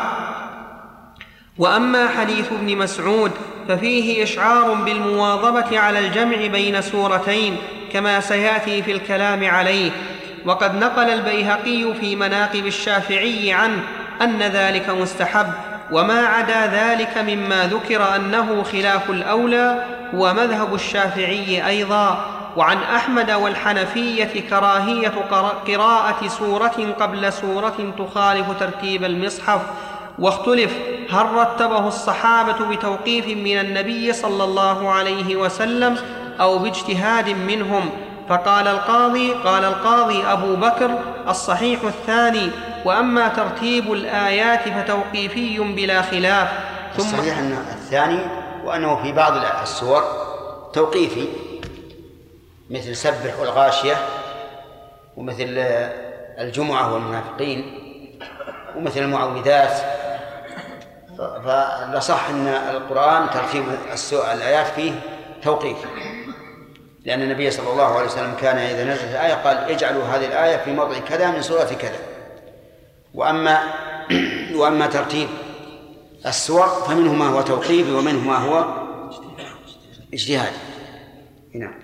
S2: وأما حديث ابن مسعود ففيه إشعار بالمواظبة على الجمع بين سورتين كما سيأتي في الكلام عليه. وقد نقل البيهقي في مناقب الشافعي عنه أن ذلك مستحب، وما عدا ذلك مما ذكر أنه خلاف الأولى هو مذهب الشافعي أيضا. وعن أحمد والحنفية كراهية قراءة سورة قبل سورة تخالف ترتيب المصحف. واختلف هل رتبه الصحابة بتوقيف من النبي صلى الله عليه وسلم أو باجتهاد منهم. فقال القاضي أبو بكر: الصحيح الثاني، وأما ترتيب الآيات فتوقيفي بلا خلاف.
S1: الصحيح أن الثاني، وأنه في بعض السور توقيفي، مثل سبح والغاشية، ومثل الجمعة والمنافقين، ومثل المعوذات. فلصح أن القرآن ترتيب الآيات فيه توقيف، لأن النبي صلى الله عليه وسلم كان إذا نزلت الآية قال: اجعلوا هذه الآية في موضع كذا من سورة كذا. وأما ترتيب السور فمنه ما هو توقيفي ومنه ما هو اجتهادي. نعم.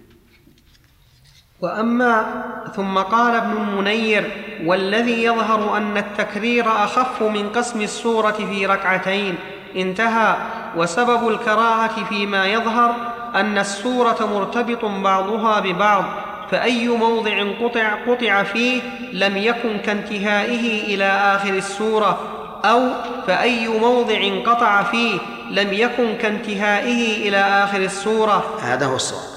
S2: ثم قال ابن المنير: والذي يظهر أن التكرير أخف من قسم السورة في ركعتين. انتهى. وسبب الكراهة فيما يظهر أن السورة مرتبط بعضها ببعض، فأي موضع قطع فيه لم يكن كانتهائه إلى آخر السورة، أو فأي موضع انقطع فيه لم يكن كانتهائه إلى آخر السورة.
S1: هذا هو الصواب،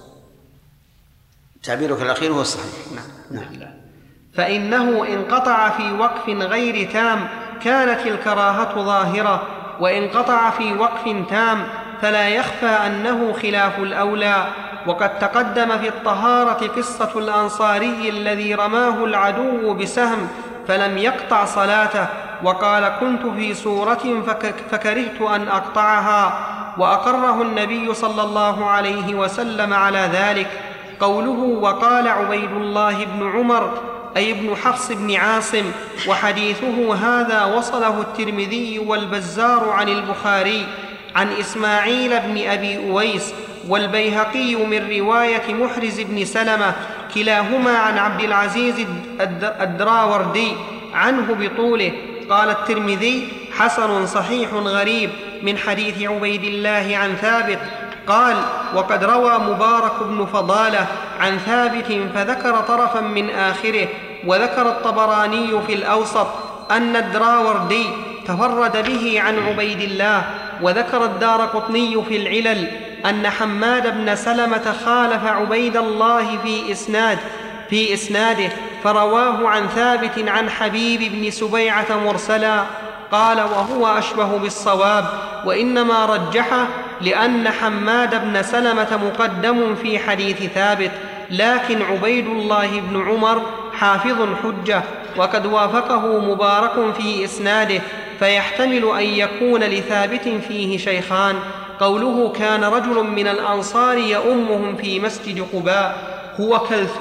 S1: تعبيرك الأخير هو الصحيح. نعم.
S2: فإنه إن قطع في وقف غير تام كانت الكراهة ظاهرة، وإن قطع في وقف تام فلا يخفى أنه خلاف الأولى. وقد تقدم في الطهارة قصة الأنصاري الذي رماه العدو بسهم فلم يقطع صلاته، وقال: كنت في سورة فكرهت أن أقطعها، وأقره النبي صلى الله عليه وسلم على ذلك. قوله: وقال عبيد الله بن عمر أي ابن حفص بن عاصم، وحديثه هذا وصله الترمذي والبزار عن البخاري عن إسماعيل بن أبي أويس، والبيهقي من رواية محرز بن سلمة، كلاهما عن عبد العزيز الدراوردي عنه بطوله. قال الترمذي: حسن صحيح غريب من حديث عبيد الله عن ثابت. قال: وقد روى مبارك بن فضالة عن ثابت فذكر طرفا من آخره. وذكر الطبراني في الأوسط أن الدراوردي تفرد به عن عبيد الله. وذكر الدارقطني في العلل أن حماد بن سلمة خالف عبيد الله في إسناده فرواه عن ثابت عن حبيب بن سبيعة مرسلا. قال: وهو أشبه بالصواب، وإنما رجحه لأن حماد بن سلمة مقدم في حديث ثابت، لكن عبيد الله بن عمر حافظ حجة، وقد وافقه مبارك في إسناده، فيحتمل أن يكون لثابت فيه شيخان. قوله: كان رجل من الأنصار يؤمهم في مسجد قباء، هو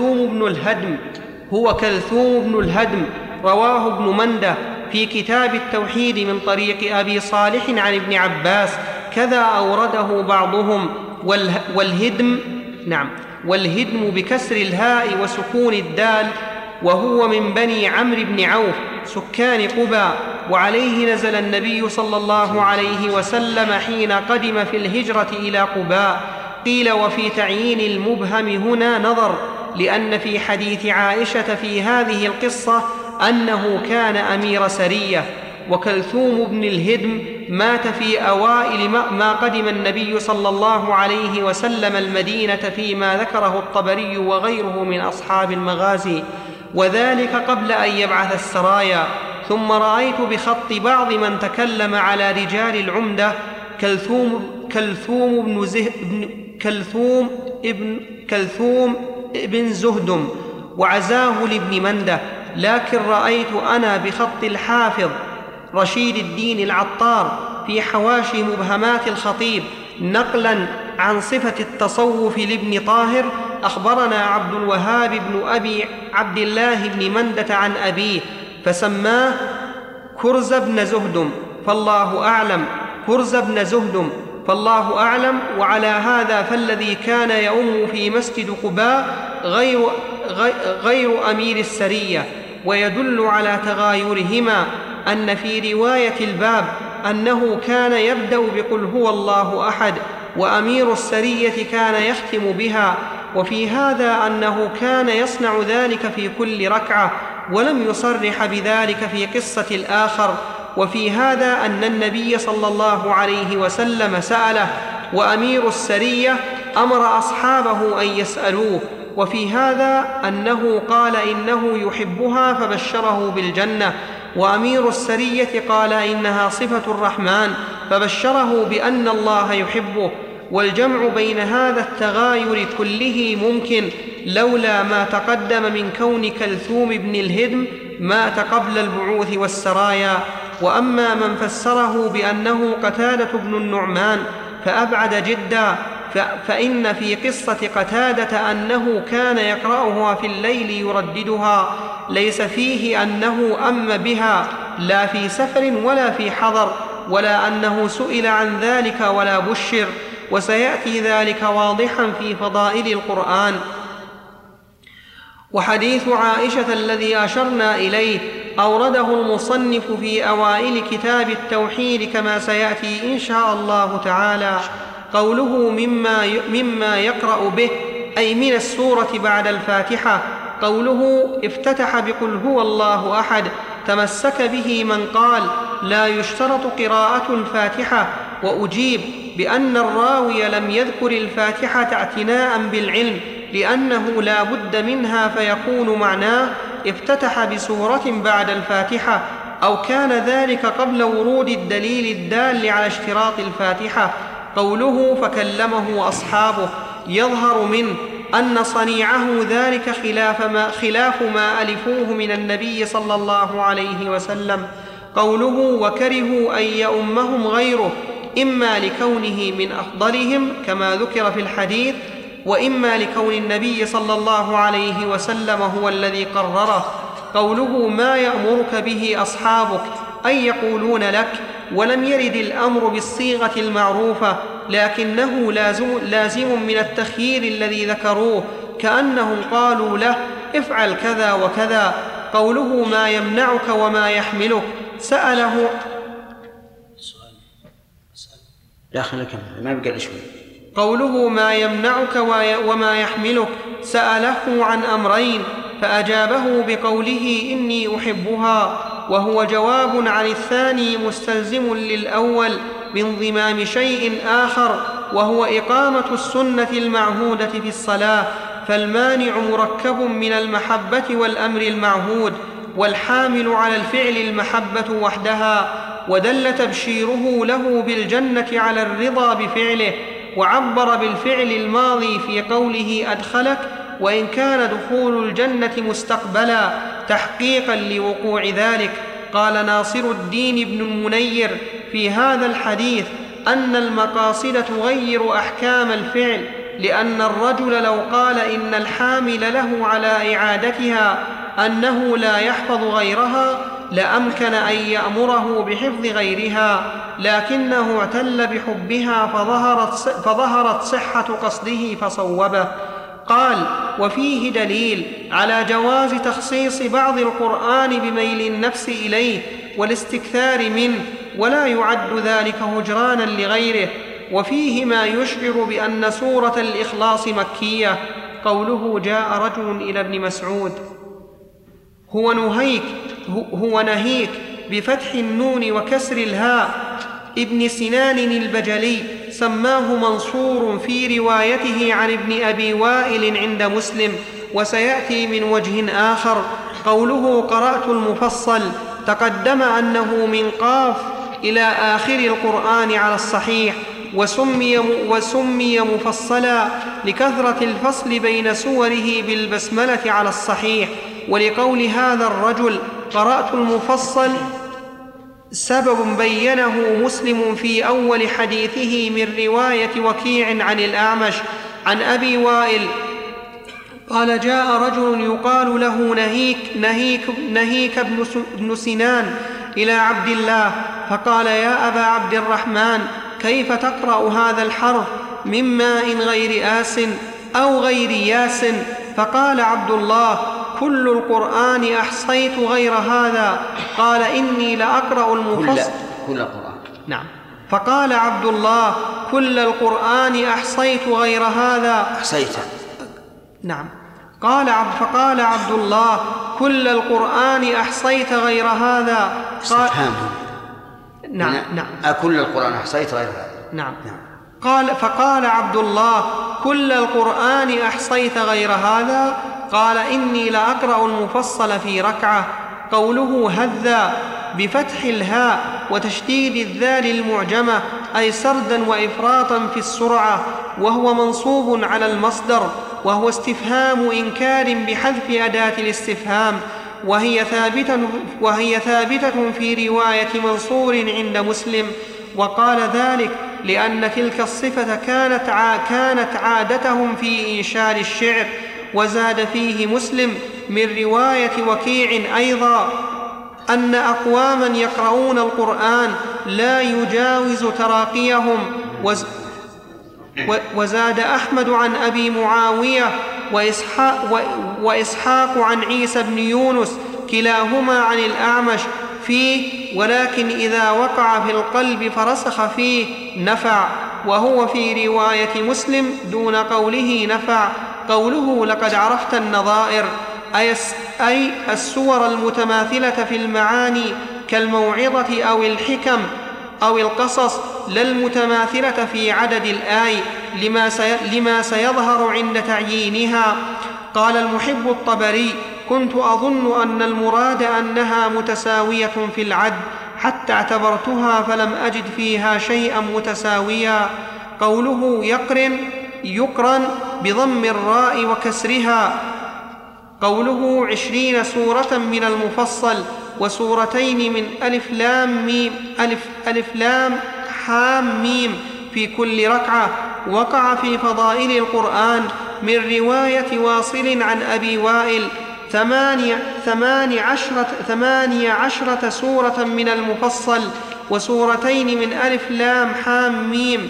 S2: كلثوم بن الهدم، رواه ابن منده في كتاب التوحيد من طريق أبي صالح عن ابن عباس، كذا أورده بعضهم. والهدم بكسر الهاء وسكون الدال، وهو من بني عمرو بن عوف سكان قباء، وعليه نزل النبي صلى الله عليه وسلم حين قدم في الهجرة إلى قباء. قيل: وفي تعيين المبهم هنا نظر، لأن في حديث عائشة في هذه القصة أنه كان أمير سرية. وكلثوم بن الهدم مات في أوائل ما قدم النبي صلى الله عليه وسلم المدينة، فيما ذكره الطبري وغيره من أصحاب المغازي، وذلك قبل أن يبعث السرايا. ثم رأيت بخط بعض من تكلم على رجال العمدة كلثوم ابن زهدم، وعزاه لابن منده، لكن رأيت أنا بخط الحافظ رشيد الدين العطار في حواشي مبهمات الخطيب نقلا عن صفة التصوف لابن طاهر أخبرنا عبد الوهاب بن أبي عبد الله بن مندة عن أبيه فسماه كرز بن زهدم فالله أعلم. وعلى هذا فالذي كان يؤم في مسجد قباء غير أمير السرية. ويدل على تغايرهما أن في رواية الباب أنه كان يبدأ بقل هو الله أحد، وأمير السرية كان يختم بها، وفي هذا أنه كان يصنع ذلك في كل ركعة ولم يصرح بذلك في قصة الآخر. وفي هذا أن النبي صلى الله عليه وسلم سأله، وأمير السرية أمر أصحابه أن يسألوه. وفي هذا أنه قال إنه يحبها فبشره بالجنة، وأمير السرية قال إنها صفة الرحمن فبشره بأن الله يحبه. والجمع بين هذا التغاير كله ممكن لولا ما تقدم من كون كلثوم بن الهدم مات قبل البعوث والسرايا. وأما من فسره بأنه قتادة بن النعمان فأبعد جدا، فإن في قصة قتادة أنه كان يقرأها في الليل يرددها، ليس فيه أنه أم بها لا في سفر ولا في حضر، ولا أنه سئل عن ذلك ولا بشر، وسيأتي ذلك واضحا في فضائل القرآن. وحديث عائشة الذي أشرنا إليه أورده المصنف في أوائل كتاب التوحيد كما سيأتي إن شاء الله تعالى. قوله مما يقرأ به أي من السورة بعد الفاتحة. قوله افتتح بقل هو الله أحد تمسك به من قال لا يشترط قراءة الفاتحة، وأجيب بأن الراوي لم يذكر الفاتحة اعتناء بالعلم لأنه لا بد منها، فيكون معناه افتتح بسورة بعد الفاتحة، أو كان ذلك قبل ورود الدليل الدال على اشتراط الفاتحة. قوله فكلمه أصحابه يظهر منه أن صنيعه ذلك خلاف ما ألفوه من النبي صلى الله عليه وسلم. قوله وكرهوا أن يؤمهم غيره إما لكونه من أفضلهم كما ذكر في الحديث، وإما لكون النبي صلى الله عليه وسلم هو الذي قرره. قوله ما يأمرك به أصحابك أي يقولون لك، ولم يرد الأمر بالصيغة المعروفة لكنه لازم من التخيير الذي ذكروه، كأنهم قالوا له افعل كذا وكذا. قوله ما يمنعك وما يحملك سأله قوله ما يمنعك وما يحملك سأله عن أمرين فأجابه بقوله إني أحبها، وهو جواب عن الثاني مستلزم للأول بانضمام شيء آخر وهو إقامة السنة المعهودة في الصلاة، فالمانع مركب من المحبة والأمر المعهود، والحامل على الفعل المحبة وحدها. ودل تبشيره له بالجنة على الرضا بفعله، وعبر بالفعل الماضي في قوله أدخلك، وإن كان دخول الجنة مستقبلا تحقيقا لوقوع ذلك. قال ناصر الدين بن المنير في هذا الحديث أن المقاصد تغير أحكام الفعل، لأن الرجل لو قال إن الحامل له على إعادتها أنه لا يحفظ غيرها لأمكن أن يأمره بحفظ غيرها، لكنه اعتل بحبها فظهرت صحة قصده فصوبه. قال وفيه دليل على جواز تخصيص بعض القرآن بميل النفس إليه والاستكثار منه، ولا يعد ذلك هجرانا لغيره. وفيه ما يشعر بأن سورة الإخلاص مكية. قوله جاء رجل إلى ابن مسعود هو نهيك بفتح النون وكسر الهاء. ابن سنان البجلي سماه منصور في روايته عن ابن أبي وائل عند مسلم، وسيأتي من وجه آخر. قوله قرأت المفصل تقدم أنه من قاف إلى آخر القرآن على الصحيح، وسمي مفصلا لكثرة الفصل بين سوره بالبسملة على الصحيح. ولقول هذا الرجل قرأت المفصل سبب بينه مسلم في أول حديثه من رواية وكيع عن الأعمش عن أبي وائل قال: جاء رجل يقال له نهيك بن سنان إلى عبد الله فقال: يا أبا عبد الرحمن، كيف تقرأ هذا الحرف من ماء غير آس أو غير ياس؟ فقال عبد الله: كل القرآن أحصيت غير هذا. قال: إني لأقرأ المفصل.
S1: كل القرآن.
S2: نعم. فقال عبد الله: كل القرآن أحصيت غير هذا.
S1: أحصيت.
S2: نعم. فقال عبد الله: كل القرآن أحصيت غير هذا.
S1: استفهام.
S2: نعم.
S1: أكل القرآن أحصيت غير هذا.
S2: نعم. فقال عبد الله: كل القرآن أحصيت غير هذا؟ قال: إني لأقرأ المفصل في ركعة. قوله هذا بفتح الهاء وتشديد الذال المعجمة، أي سردا وإفراطا في السرعة، وهو منصوب على المصدر، وهو استفهام إنكار بحذف أداة الاستفهام، وهي ثابتة في رواية منصور عند مسلم. وقال ذلك لأن تلك الصفة كانت عادتهم في إنشاد الشعر. وزاد فيه مسلم من رواية وكيع أيضا أن أقواما يقرؤون القرآن لا يجاوز تراقيهم. وزاد أحمد عن أبي معاوية وإسحاق عن عيسى بن يونس كلاهما عن الأعمش فيه: ولكن إذا وقع في القلب فرسخ فيه نفع. وهو في رواية مسلم دون قوله نفع. قوله لقد عرفت النظائر أي السور المتماثلة في المعاني كالموعظة أو الحكم أو القصص، لا المتماثلة في عدد الآي لما سيظهر عند تعيينها. قال المحب الطبري: كنت أظن أن المراد أنها متساوية في العد حتى اعتبرتها فلم أجد فيها شيئا متساويا. قوله يقرن بضم الراء وكسرها. قوله 20 سورة من المفصل وسورتين من ألف لام حام ميم في كل ركعة، وقع في فضائل القرآن من رواية واصل عن أبي وائل 18 سورة من المفصل وسورتين من ألف لام حام ميم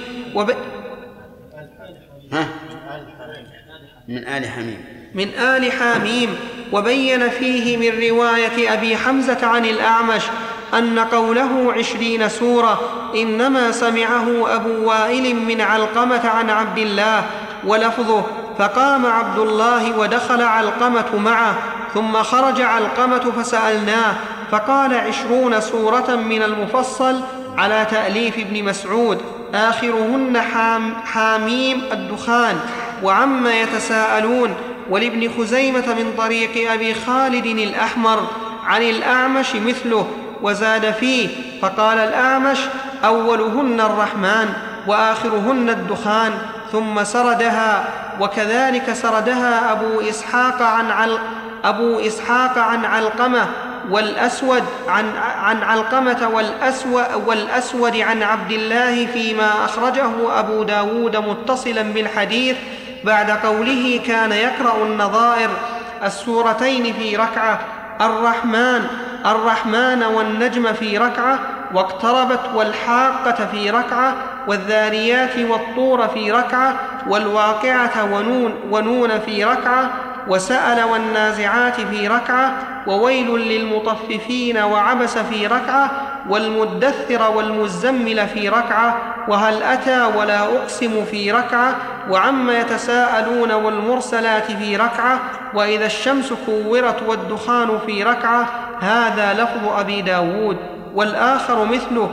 S2: من آل حميم. وبين فيه من رواية أبي حمزة عن الأعمش أن قوله 20 سورة إنما سمعه أبو وائل من علقمة عن عبد الله، ولفظه: فقام عبد الله ودخل علقمة معه، ثم خرج علقمة فسألناه فقال 20 سورة من المفصل على تأليف ابن مسعود، آخرهن حاميم الدخان وعما يتساءلون. ولابن خزيمة من طريق أبي خالد الأحمر عن الأعمش مثله. وزاد فيه: فقال الأعمش: أولهن الرحمن وآخرهن الدخان، ثم سردها. وكذلك سردها أبو إسحاق عن علقمة والأسود عن علقمة والأسود عن عبد الله فيما أخرجه أبو داود متصلا بالحديث بعد قوله: كان يقرأ النظائر السورتين في ركعة، الرحمن والنجم في ركعة، واقتربت والحاقة في ركعة، والذاريات والطور في ركعة، والواقعة ونون في ركعة، وسأل والنازعات في ركعة، وويل للمطففين وعبس في ركعة، والمدثر والمزمل في ركعة، وهل أتى ولا أقسم في ركعة، وعما يتساءلون والمرسلات في ركعة، وإذا الشمس كورت والدخان في ركعة. هذا لفظ أبي داود. والآخر مثله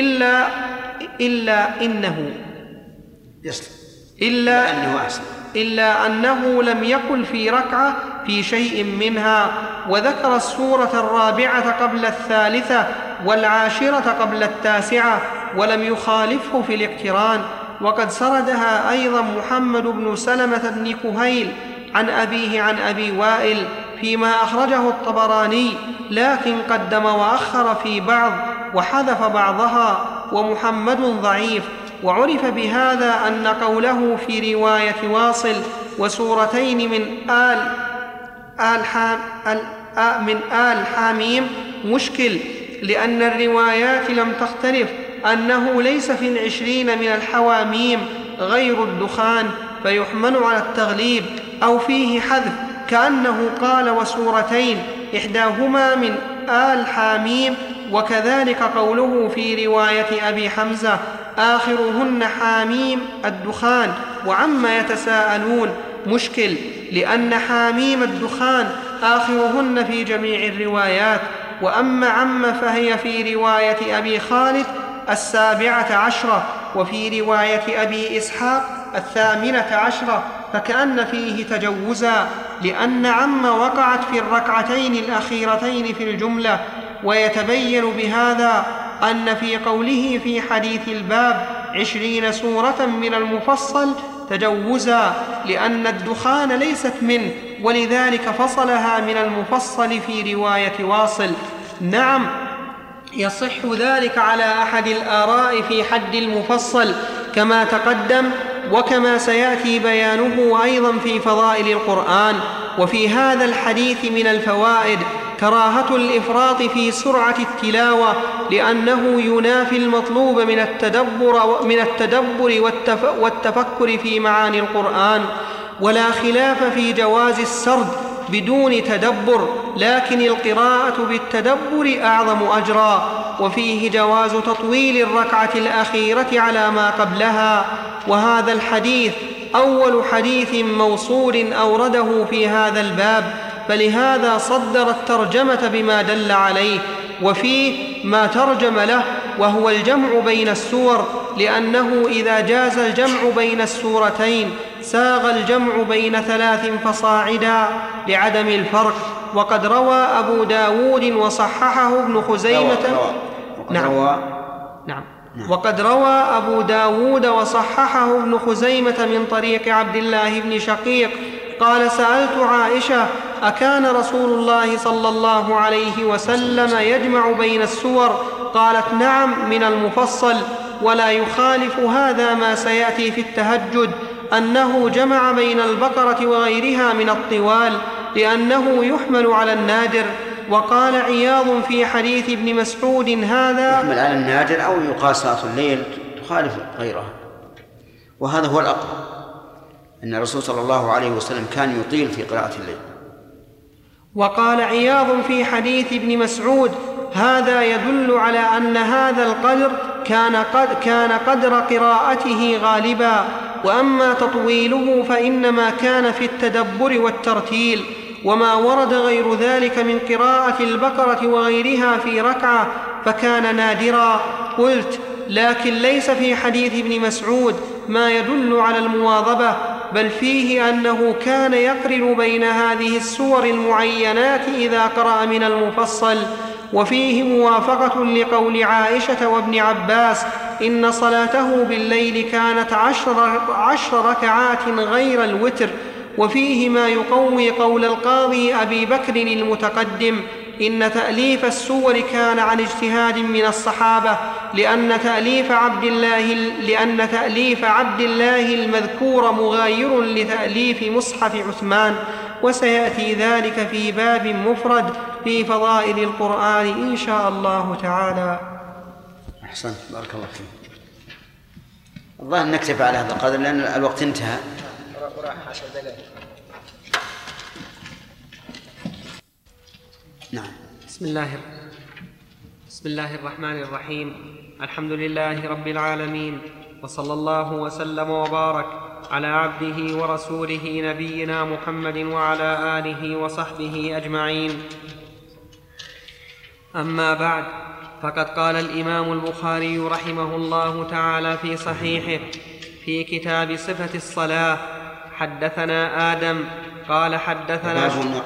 S2: إلا أنه لم يقل في ركعة في شيء منها. وذكر السورة 4 قبل 3 والعاشرة قبل 9 ولم يخالفه في الاقتران. وقد سردها أيضا محمد بن سلمة بن كهيل عن أبيه عن أبي وائل فيما أخرجه الطبراني، لكن قدم وأخر في بعض وحذف بعضها، ومحمد ضعيف. وعرف بهذا أن قوله في رواية واصل وسورتين من آل حاميم مشكل، لأن الروايات لم تختلف أنه ليس في 20 من الحواميم غير الدخان، فيحمل على التغليب، أو فيه حذف كأنه قال وسورتين إحداهما من آل حاميم. وكذلك قوله في رواية أبي حمزة آخرهن حاميم الدخان وعما يتساءلون مشكل، لأن حاميم الدخان آخرهن في جميع الروايات. وأما عم فهي في رواية أبي خالد 17، وفي رواية أبي إسحاق 18، فكأن فيه تجوزا، لأن عم وقعت في الركعتين الأخيرتين في الجملة. ويتبين بهذا أن في قوله في حديث الباب 20 سورة من المفصل تجوزا، لأن الدخان ليست منه، ولذلك فصلها من المفصل في رواية واصل. نعم، يصح ذلك على أحد الآراء في حد المفصل كما تقدم، وكما سيأتي بيانه أيضا في فضائل القرآن. وفي هذا الحديث من الفوائد كراهة الإفراط في سرعة التلاوة، لأنه ينافي المطلوب من التدبر والتفكر في معاني القرآن. ولا خلاف في جواز السرد بدون تدبر، لكن القراءة بالتدبر أعظم أجرا. وفيه جواز تطويل الركعة الأخيرة على ما قبلها، وهذا الحديث أول حديث موصول أورده في هذا الباب، فلهذا صدر الترجمة بما دل عليه، وفيه ما ترجم له وهو الجمع بين السور، لأنه إذا جاز الجمع بين السورتين ساغ الجمع بين 3 فصاعدا لعدم الفرق. وقد روى أبو داود وصححه ابن خزيمة. وقد روى أبو داود وصححه ابن خزيمة من طريق عبد الله بن شقيق قال: سألت عائشة: أكان رسول الله صلى الله عليه وسلم يجمع بين السور؟ قالت: نعم، من المفصل. ولا يخالف هذا ما سيأتي في التهجد، أنه جمع بين البقرة وغيرها من الطوال، لأنه يحمل على النادر. وقال عياض في حديث ابن مسعود هذا
S1: يحمل على النادر أو يقاس صلاة الليل تخالف غيرها، وهذا هو الأقرب، أن الرسول صلى الله عليه وسلم كان يطيل في قراءة الليل.
S2: وقال عياض في حديث ابن مسعود هذا يدل على أن هذا القدر كان قدر قراءته غالبا، وأما تطويله فإنما كان في التدبر والترتيل، وما ورد غير ذلك من قراءة البقرة وغيرها في ركعة فكان نادرا. قلت: لكن ليس في حديث ابن مسعود ما يدل على المواظبة، بل فيه أنه كان يقرن بين هذه السور المعينات إذا قرأ من المفصل. وفيه موافقة لقول عائشة وابن عباس إن صلاته بالليل كانت 10 ركعات غير الوتر. وفيه ما يقوي قول القاضي أبي بكر المتقدم إن تأليف السور كان عن اجتهاد من الصحابة، لأن تأليف عبد الله المذكور مغاير لتأليف مصحف عثمان، وسيأتي ذلك في باب مفرد في فضائل القرآن إن شاء الله تعالى.
S1: أحسنت، بارك الله فيك. الظاهر نكتفي على هذا القدر لأن الوقت انتهى. نعم.
S2: بسم الله الرحمن الرحيم. الحمد لله رب العالمين، وصلى الله وسلم وبارك على عبده ورسوله نبينا محمد وعلى آله وصحبه أجمعين. أما بعد، فقد قال الإمام البخاري رحمه الله تعالى في صحيحه في كتاب صفة الصلاة: حدثنا آدم قال حدثنا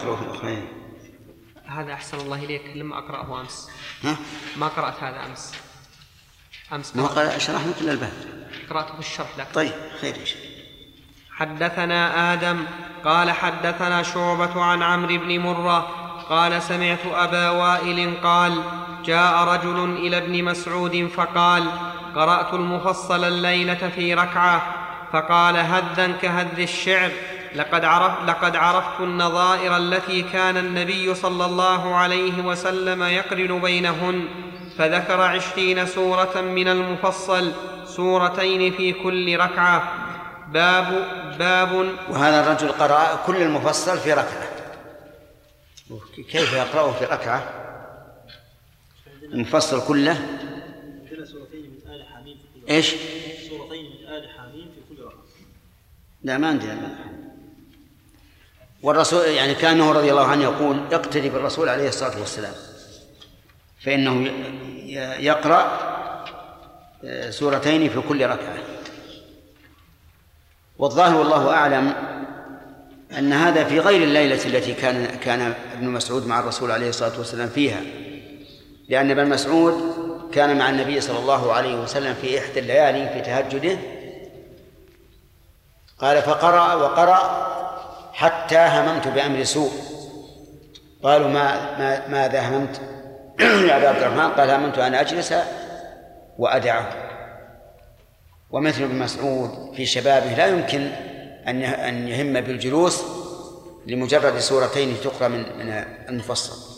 S2: هذا أحسن الله إليك، لما أقرأه أمس ما قرأت هذا أمس
S1: ما قرأت شرحنا كل الباب،
S2: قرأته بالشرح لك.
S1: طيب خير إن شاء الله.
S2: حدثنا آدم قال حدثنا شعبة عن عمرو بن مرة قال: سمعت أبا وائل قال: جاء رجل إلى ابن مسعود فقال: قرأت المفصل الليلة في ركعة. فقال هذا كهذ الشعر: لقد عرفت النظائر التي كان النبي صلى الله عليه وسلم يقرن بينهن، فذكر 20 سورة من المفصل، سورتين في كل ركعة. باب.
S1: وهذا الرجل قرأ كل المفصل في ركعة، كيف يقرأه في ركعة المفصل كله؟
S9: سورتين من آل حميم في كل
S1: إيش؟
S9: سورتين من آل حميم في كل ركعة.
S1: لا، ما عندنا. والرسول يعني كأنه رضي الله عنه يقول: اقتدي بالرسول عليه الصلاة والسلام، فإنه يقرأ سورتين في كل ركعة. والظاهر والله أعلم أن هذا في غير الليلة التي كان ابن مسعود مع الرسول عليه الصلاة والسلام فيها، لأن ابن مسعود كان مع النبي صلى الله عليه وسلم في إحدى الليالي في تهجده، قال: فقرأ وقرأ حتى هممت بأمر سوء. قالوا: ماذا هممت يا أبا عبد الرحمن؟ قال: هممت أن أجلس وأدعه. ومثل ابن مسعود في شبابه لا يمكن أن يهم بالجلوس لمجرد سورتين تقرأ من المفصل.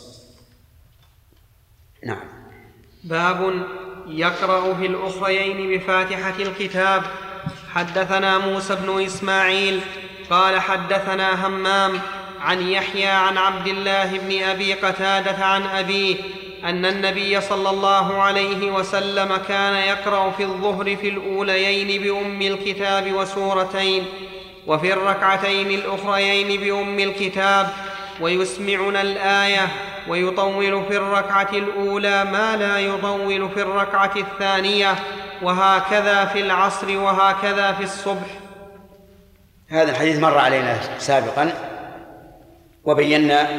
S1: نعم.
S2: باب يقرأ في الأخريين بفاتحة الكتاب. حدثنا موسى بن إسماعيل قال حدثنا همام عن يحيى عن عبد الله بن أبي قتادة عن أبيه أن النبي صلى الله عليه وسلم كان يقرأ في الظهر في الأوليين بأم الكتاب وسورتين، وفي الركعتين الأخريين بأم الكتاب، ويسمعنا الآية، ويطول في الركعة الأولى ما لا يطول في الركعة الثانية، وهكذا في العصر وهكذا في الصبح.
S1: هذا الحديث مر علينا سابقا، وبينا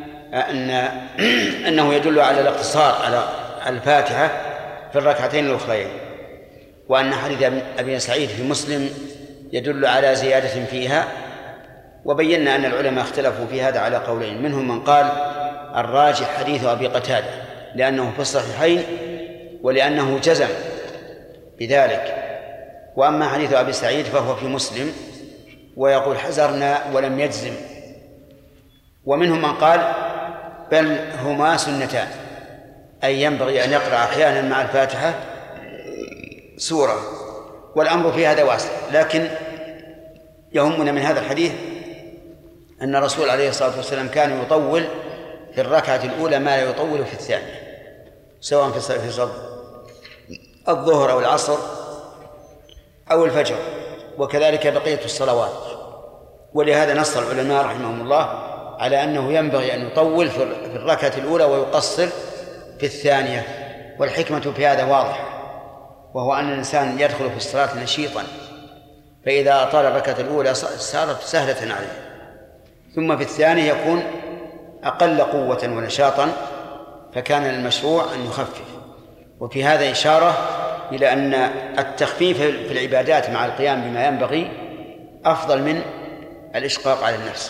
S1: أنه يدل على الاقتصار على الفاتحة في الركعتين الأخرين، وأن حديث أبي سعيد في مسلم يدل على زيادة فيها. وبينا أن العلماء اختلفوا في هذا على قولين، منهم من قال الراجح حديث أبي قتادة لأنه في الصحيحين ولأنه جزم بذلك، وأما حديث أبي سعيد فهو في مسلم ويقول حذرنا ولم يجزم. ومنهم من قال بل هما سنتان، أي ينبغي أن يقرأ أحيانا مع الفاتحة سورة، والأمر في هذا واسع. لكن يهمنا من هذا الحديث أن الرسول عليه الصلاة والسلام كان يطول في الركعة الأولى ما لا يطول في الثانية، سواء في صلاة الظهر أو العصر أو الفجر، وكذلك بقية الصلوات. ولهذا نص العلماء رحمهم الله على أنه ينبغي أن يطول في الركعة الأولى ويقصر في الثانية. والحكمة في هذا واضحة، وهو أن الإنسان يدخل في الصلاة نشيطا، فإذا أطال الركعة الأولى صارت سهلة عليه، ثم في الثانية يكون أقل قوة ونشاطا، فكان المشروع أن يخفف. وفي هذا إشارة إلى أن التخفيف في العبادات مع القيام بما ينبغي أفضل من الإشقاق على النفس،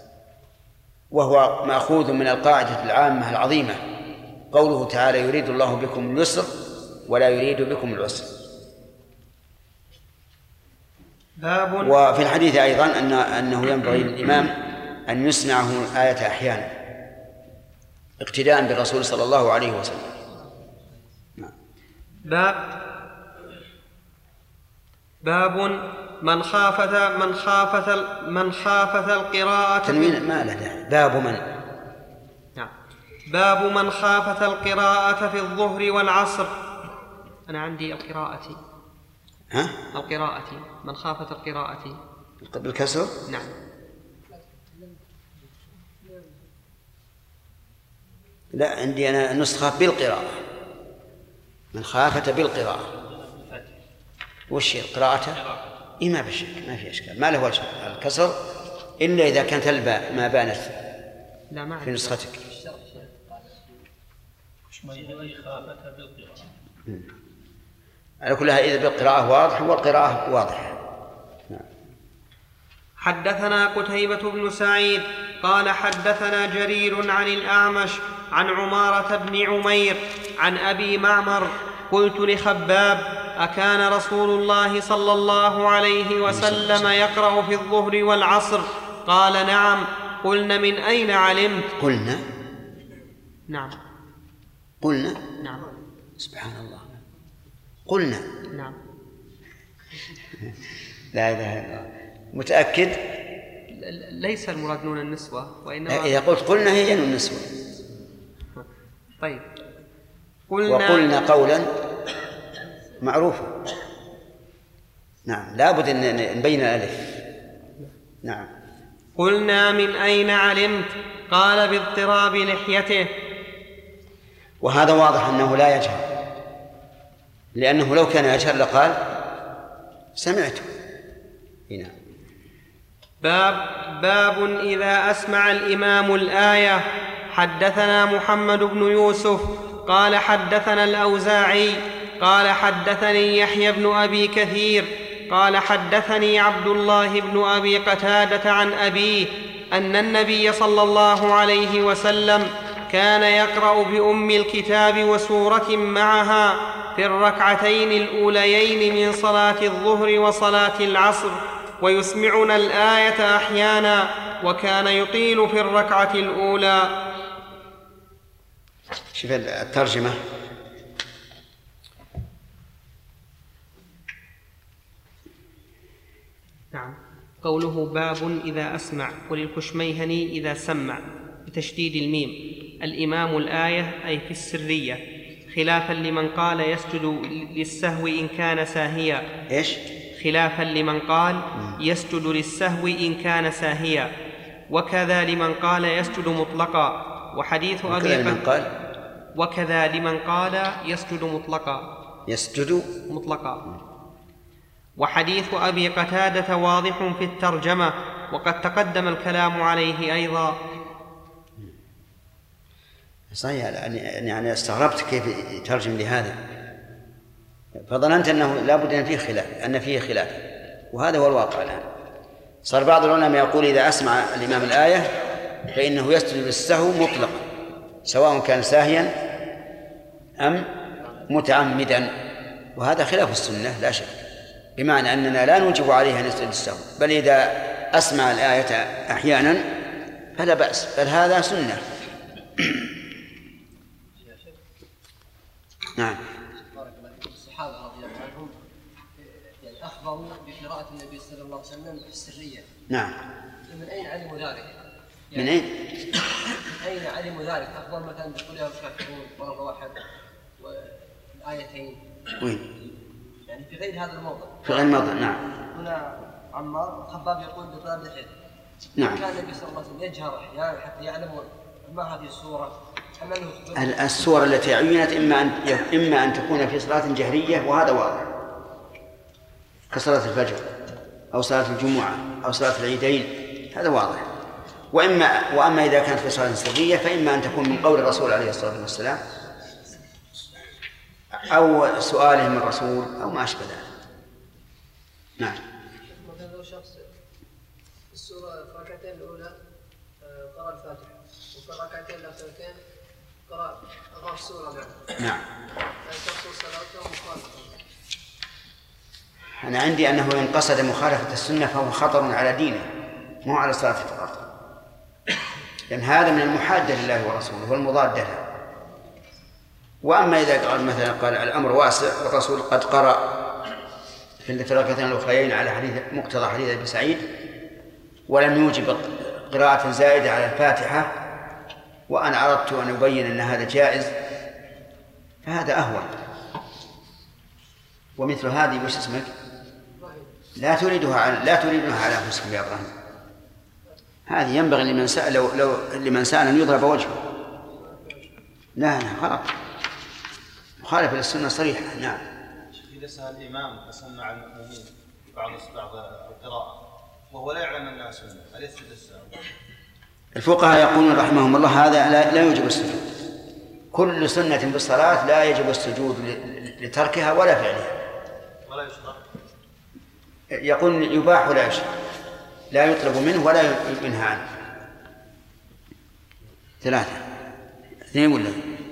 S1: وهو مأخوذ من القاعدة العامة العظيمة قوله تعالى يريد الله بكم اليسر ولا يريد بكم العسر. وفي الحديث أيضا أنه ينبغي للإمام أن يسمعه الآية أحيانا اقتداء بالرسول صلى الله عليه وسلم.
S2: باب من خافت القراءة
S1: تنوين ما له داعي. باب من
S2: باب من خافت القراءة في الظهر والعصر. أنا عندي القراءة من خافت القراءة
S1: بالكسر.
S2: نعم.
S1: لا، عندي أنا نسخة بالقراءة، من خافت بالقراءة. وش قراءته؟ إيه ما بشك، ما في إشكال، ما له وجه الكسر إلا إذا كانت الباء ما بانت في نسختك. على كلها إذا بالقراءة واضح والقراءة واضحة.
S2: حدثنا قتيبة بن سعيد قال حدثنا جرير عن الأعمش عن عمارة بن عمير عن أبي معمر قلت لخباب: أكان رسول الله صلى الله عليه وسلم يقرأ في الظهر والعصر؟ قال: نعم. قلنا: من أين علمت؟
S1: قلنا
S2: نعم.
S1: قلنا
S2: نعم.
S1: سبحان الله. قلنا
S2: نعم.
S1: لا إله إلا الله. متأكد؟
S2: ليس المراد نون النسوة، وإنما
S1: إذا قلت قلنا هي نون النسوة.
S2: طيب.
S1: وقلنا قولا معروفا. نعم، لابد أن نبين الألف. نعم.
S2: قلنا: من أين علمت؟ قال: باضطراب لحيته.
S1: وهذا واضح أنه لا يجهر، لأنه لو كان يجهر لقال سمعته. هنا
S2: باب إذا أسمع الإمام الآية. حدثنا محمد بن يوسف قال حدثنا الأوزاعي قال حدثني يحيى بن أبي كثير قال حدثني عبد الله بن أبي قتادة عن أبيه أن النبي صلى الله عليه وسلم كان يقرأ بأم الكتاب وسورة معها في الركعتين الأوليين من صلاة الظهر وصلاة العصر، ويسمعنا الآية أحيانا، وكان يطيل في الركعة الأولى.
S1: شوف الترجمة.
S2: نعم. قوله باب إذا أسمع، وللكشميهني إذا سمع بتشديد الميم. الإمام الآية أي في السرية، خلافا لمن قال يسجد للسهو إن كان ساهيا.
S1: إيش؟ خلافا
S2: لمن قال يسجد للسهو إن كان ساهيا، وكذا لمن قال يسجد مطلقا. وحديث وكذا لمن قال يسجد مطلقا. وحديث أبي قتادة واضح في الترجمة، وقد تقدم الكلام عليه أيضا.
S1: صحيح، يعني استغربت كيف يترجم لهذا، فظننت أنه لابد أن فيه خلاف، وهذا هو الواقع الآن. صار بعض العلماء يقول إذا أسمع الإمام الآية فإنه يسجد للسهو مطلقا، سواء كان ساهيا أم متعمدا، وهذا خلاف السنة لا شك، بمعنى أننا لا نوجب عليه أن يسجد للسهو، بل إذا أسمع الآية أحيانا فلا بأس، بل هذا سنة. نعم.
S8: الصحابة رضي الله عنهم يعني أخبروا بقراءة النبي صلى الله عليه وسلم في السرية.
S1: نعم.
S8: من أين علموا ذلك؟
S1: يعني من
S8: أين علموا ذلك؟ أخبر مثلا بقولها الكافرون مرة واحد والآيتين.
S1: وين؟
S8: يعني في غير هذا الموضع.
S1: في غير الموضع. نعم.
S8: هنا عمار خباب يقول بطلاب الحين.
S1: نعم.
S8: كان النبي صلى الله عليه وسلم يجهر أحيانا حتى يعلموا ما هذه السورة.
S1: السورة التي عينت إما أن تكون في صلاة جهرية، وهذا واضح، كصلاة الفجر أو صلاة الجمعة أو صلاة العيدين، هذا واضح. وأما إذا كانت في صلاة سرية فإما أن تكون من قول الرسول عليه الصلاة والسلام أو سؤاله من الرسول أو ما أشبه ذلك. نعم.
S10: مثلا لو شخص السورة في الركعتين الأولى قرأ الفاتحة، وفي الركعتين الأخيرتين قرأ السورة بعد.
S1: نعم.
S10: تحصل صلاته مخالفة.
S1: أنا عندي أنه إن قصد مخالفة السنة فهو خطر على دينه، مو على صلاة فقط، لأن هذا من المحادة لله ورسوله والمضاد له. وأما إذا قال مثلا قال الأمر واسع والرسول قد قرأ في الركعتين الأخريين على مقتضى حديث أبي سعيد ولم يوجب قراءة زائدة على الفاتحة، وأنا أردت أن أبين أن هذا جائز، فهذا أهون. ومثل هذه وش اسمك؟ لا تريدها على أنفسكم يا إبراهيم. هذه ينبغي لمن سأل أن يضرب وجهه. لا غلط، مخالفة للسنة صريحة. نعم.
S9: إذا سأل الإمام فسمع المؤمنين بعض القراءة وهو لا يعلم أنها سنة، هل يسجد السهو؟
S1: الفقهاء يقولون رحمهم الله هذا لا يوجب السجود. كل سنة بالصلاة لا يجب السجود لتركها ولا فعلها،
S9: ولا يشرع.
S1: يقول يباح ولا يشرع، لا يطلب منه ولا ينهى عنه. 3 اثنين ولا؟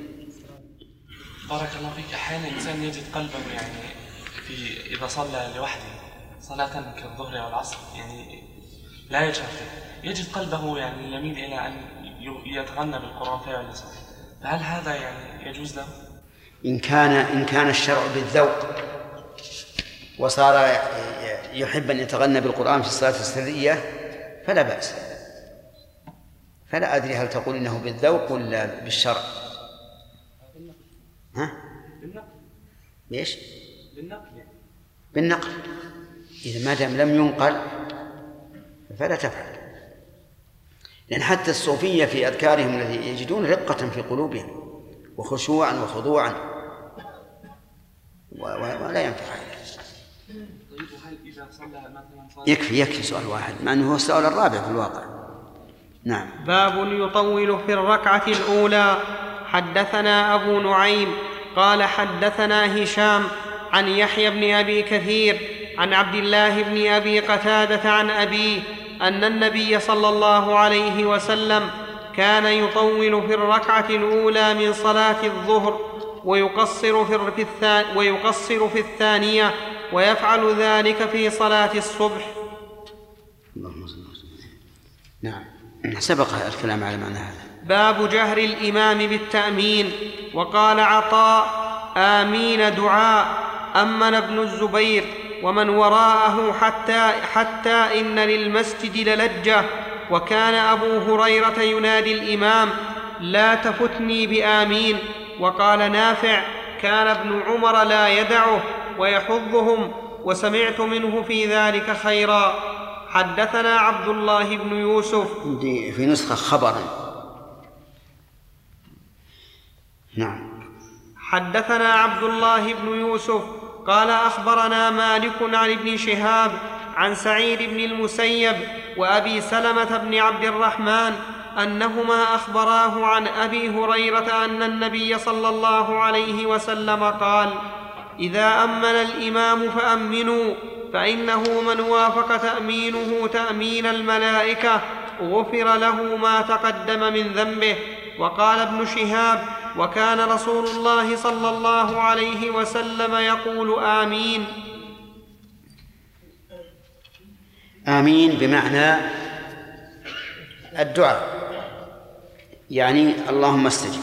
S11: بارك الله فيك. أحيانا الإنسان يجد قلبه يعني إذا صلى لوحده صلاة كالظهر أو العصر يعني لا يجهر فيه، يجد قلبه يعني يميل إلى أن يتغنى بالقرآن فعلا صحيح، فهل هذا يعني يجوز له؟
S1: إن كان الشرع بالذوق وصار يحب أن يتغنى بالقرآن في الصلاة السرية فلا بأس. فلا أدري هل تقول إنه بالذوق ولا بالشرع؟ ها؟
S11: بالنقل.
S1: ليش؟
S11: بالنقل.
S1: بالنقل. إذا ما دام لم ينقل فلا تفعل، لأن حتى الصوفية في أذكارهم الذي يجدون رقة في قلوبهم وخشوعا وخضوعا ولا ينفع هذا. يكفي سؤال واحد مع أنه هو السؤال الرابع في الواقع. نعم.
S2: باب يطول في الركعة الأولى. حدثنا أبو نعيم قال حدثنا هشام عن يحيى بن أبي كثير عن عبد الله بن أبي قتادة عن أبيه أن النبي صلى الله عليه وسلم كان يطول في الركعة الأولى من صلاة الظهر ويقصر في الثانية ويفعل ذلك في صلاة الصبح.
S1: اللهم صل وسلم. نعم سبق الكلام على معنى هذا.
S2: باب جهر الإمام بالتأمين. وقال عطاء آمين دعاء. أمن ابن الزبير ومن وراءه حتى إن للمسجد للجة. وكان أبو هريرة ينادي الإمام لا تفتني بآمين. وقال نافع كان ابن عمر لا يدعه ويحضهم وسمعت منه في ذلك خيرا. حدثنا عبد الله بن يوسف
S1: في نسخة خبرا. نعم.
S2: حدثنا عبد الله بن يوسف قال أخبرنا مالك عن ابن شهاب عن سعيد بن المسيب وأبي سلمة بن عبد الرحمن أنهما أخبراه عن أبي هريرة أن النبي صلى الله عليه وسلم قال إذا أمن الإمام فأمنوا فإنه من وافق تأمينه تأمين الملائكة غفر له ما تقدم من ذنبه. وقال ابن شهاب وكان رسول الله صلى الله عليه وسلم يقول آمين.
S1: آمين بمعنى الدعاء، يعني اللهم استجب،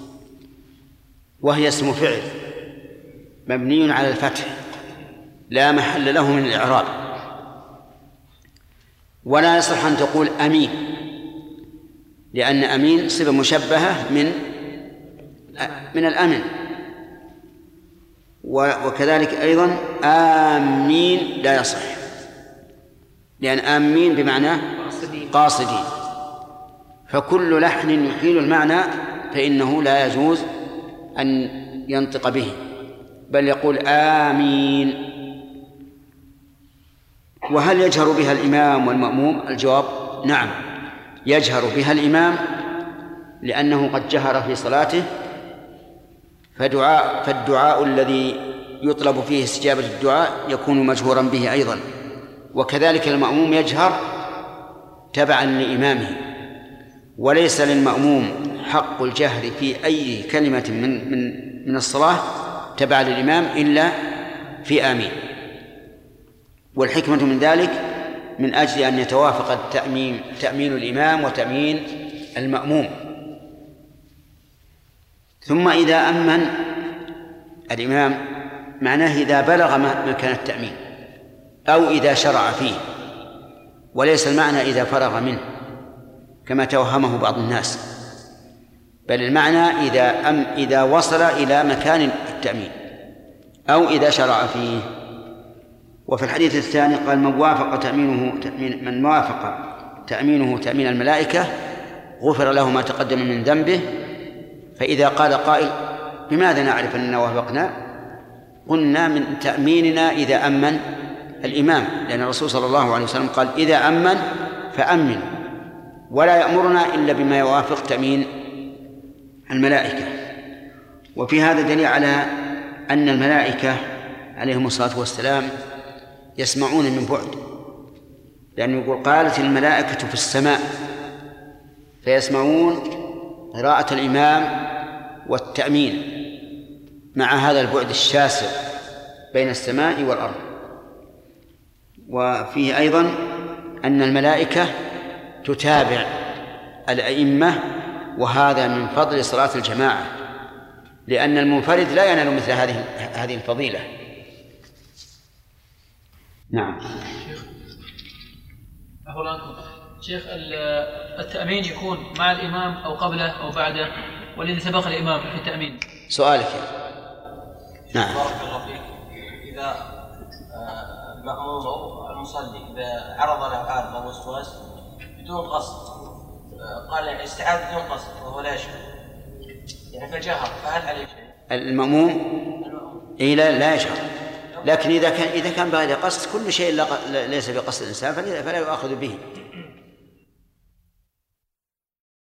S1: وهي اسم فعل مبني على الفتح لا محل له من الإعراب، ولا يصح أن تقول أمين، لأن أمين صفة مشبهة من الأمن. وكذلك أيضا آمين لا يصح، لأن آمين بمعنى قاصدين، فكل لحن يحيل المعنى فإنه لا يجوز أن ينطق به، بل يقول آمين. وهل يجهر بها الإمام والمأموم؟ الجواب نعم، يجهر بها الإمام لأنه قد جهر في صلاته، فالدعاء الذي يطلب فيه استجابة الدعاء يكون مجهورا به أيضا، وكذلك المأموم يجهر تبعا لإمامه، وليس للمأموم حق الجهر في أي كلمة من الصلاة تبعا للإمام إلا في آمين. والحكمة من ذلك من أجل أن يتوافق تأمين الإمام وتأمين المأموم. ثم إذا أمن الإمام معناه إذا بلغ مكان التأمين أو إذا شرع فيه، وليس المعنى إذا فرغ منه كما توهمه بعض الناس، بل المعنى إذا وصل إلى مكان التأمين أو إذا شرع فيه. وفي الحديث الثاني قال من وافق تأمينه تأمين الملائكة غفر له ما تقدم من ذنبه. فإذا قال قائل بماذا نعرف أننا وافقنا؟ قلنا من تأميننا إذا أمن الإمام، لأن الرسول صلى الله عليه وسلم قال إذا أمن فأمن، ولا يأمرنا إلا بما يوافق تأمين الملائكة. وفي هذا دليل على أن الملائكة عليهم الصلاة والسلام يسمعون من بعد، لأنه يقول قالت الملائكة في السماء، فيسمعون قراءة الإمام والتأمين مع هذا البعد الشاسع بين السماء والأرض. وفيه أيضا أن الملائكة تتابع الأئمة، وهذا من فضل صلاة الجماعة، لأن المنفرد لا ينال مثل هذه الفضيلة. نعم.
S12: شيخ، التأمين يكون مع الإمام أو قبله أو بعده، والذي سبق الإمام في التأمين؟
S1: سؤالك نعم.
S13: بارك الله فيك. إذا المأموم أو المصلي إذا عرض له عارض أو وسواس بدون قصد، قال يعني استعاذ بدون قصد وهو لا يشعر، يعني فجاهر، فهل عليه شيء؟
S1: المأموم لا يشعر، لكن إذا كان بغير قصد كل شيء ليس بقصد الإنسان فلا يؤاخذ به.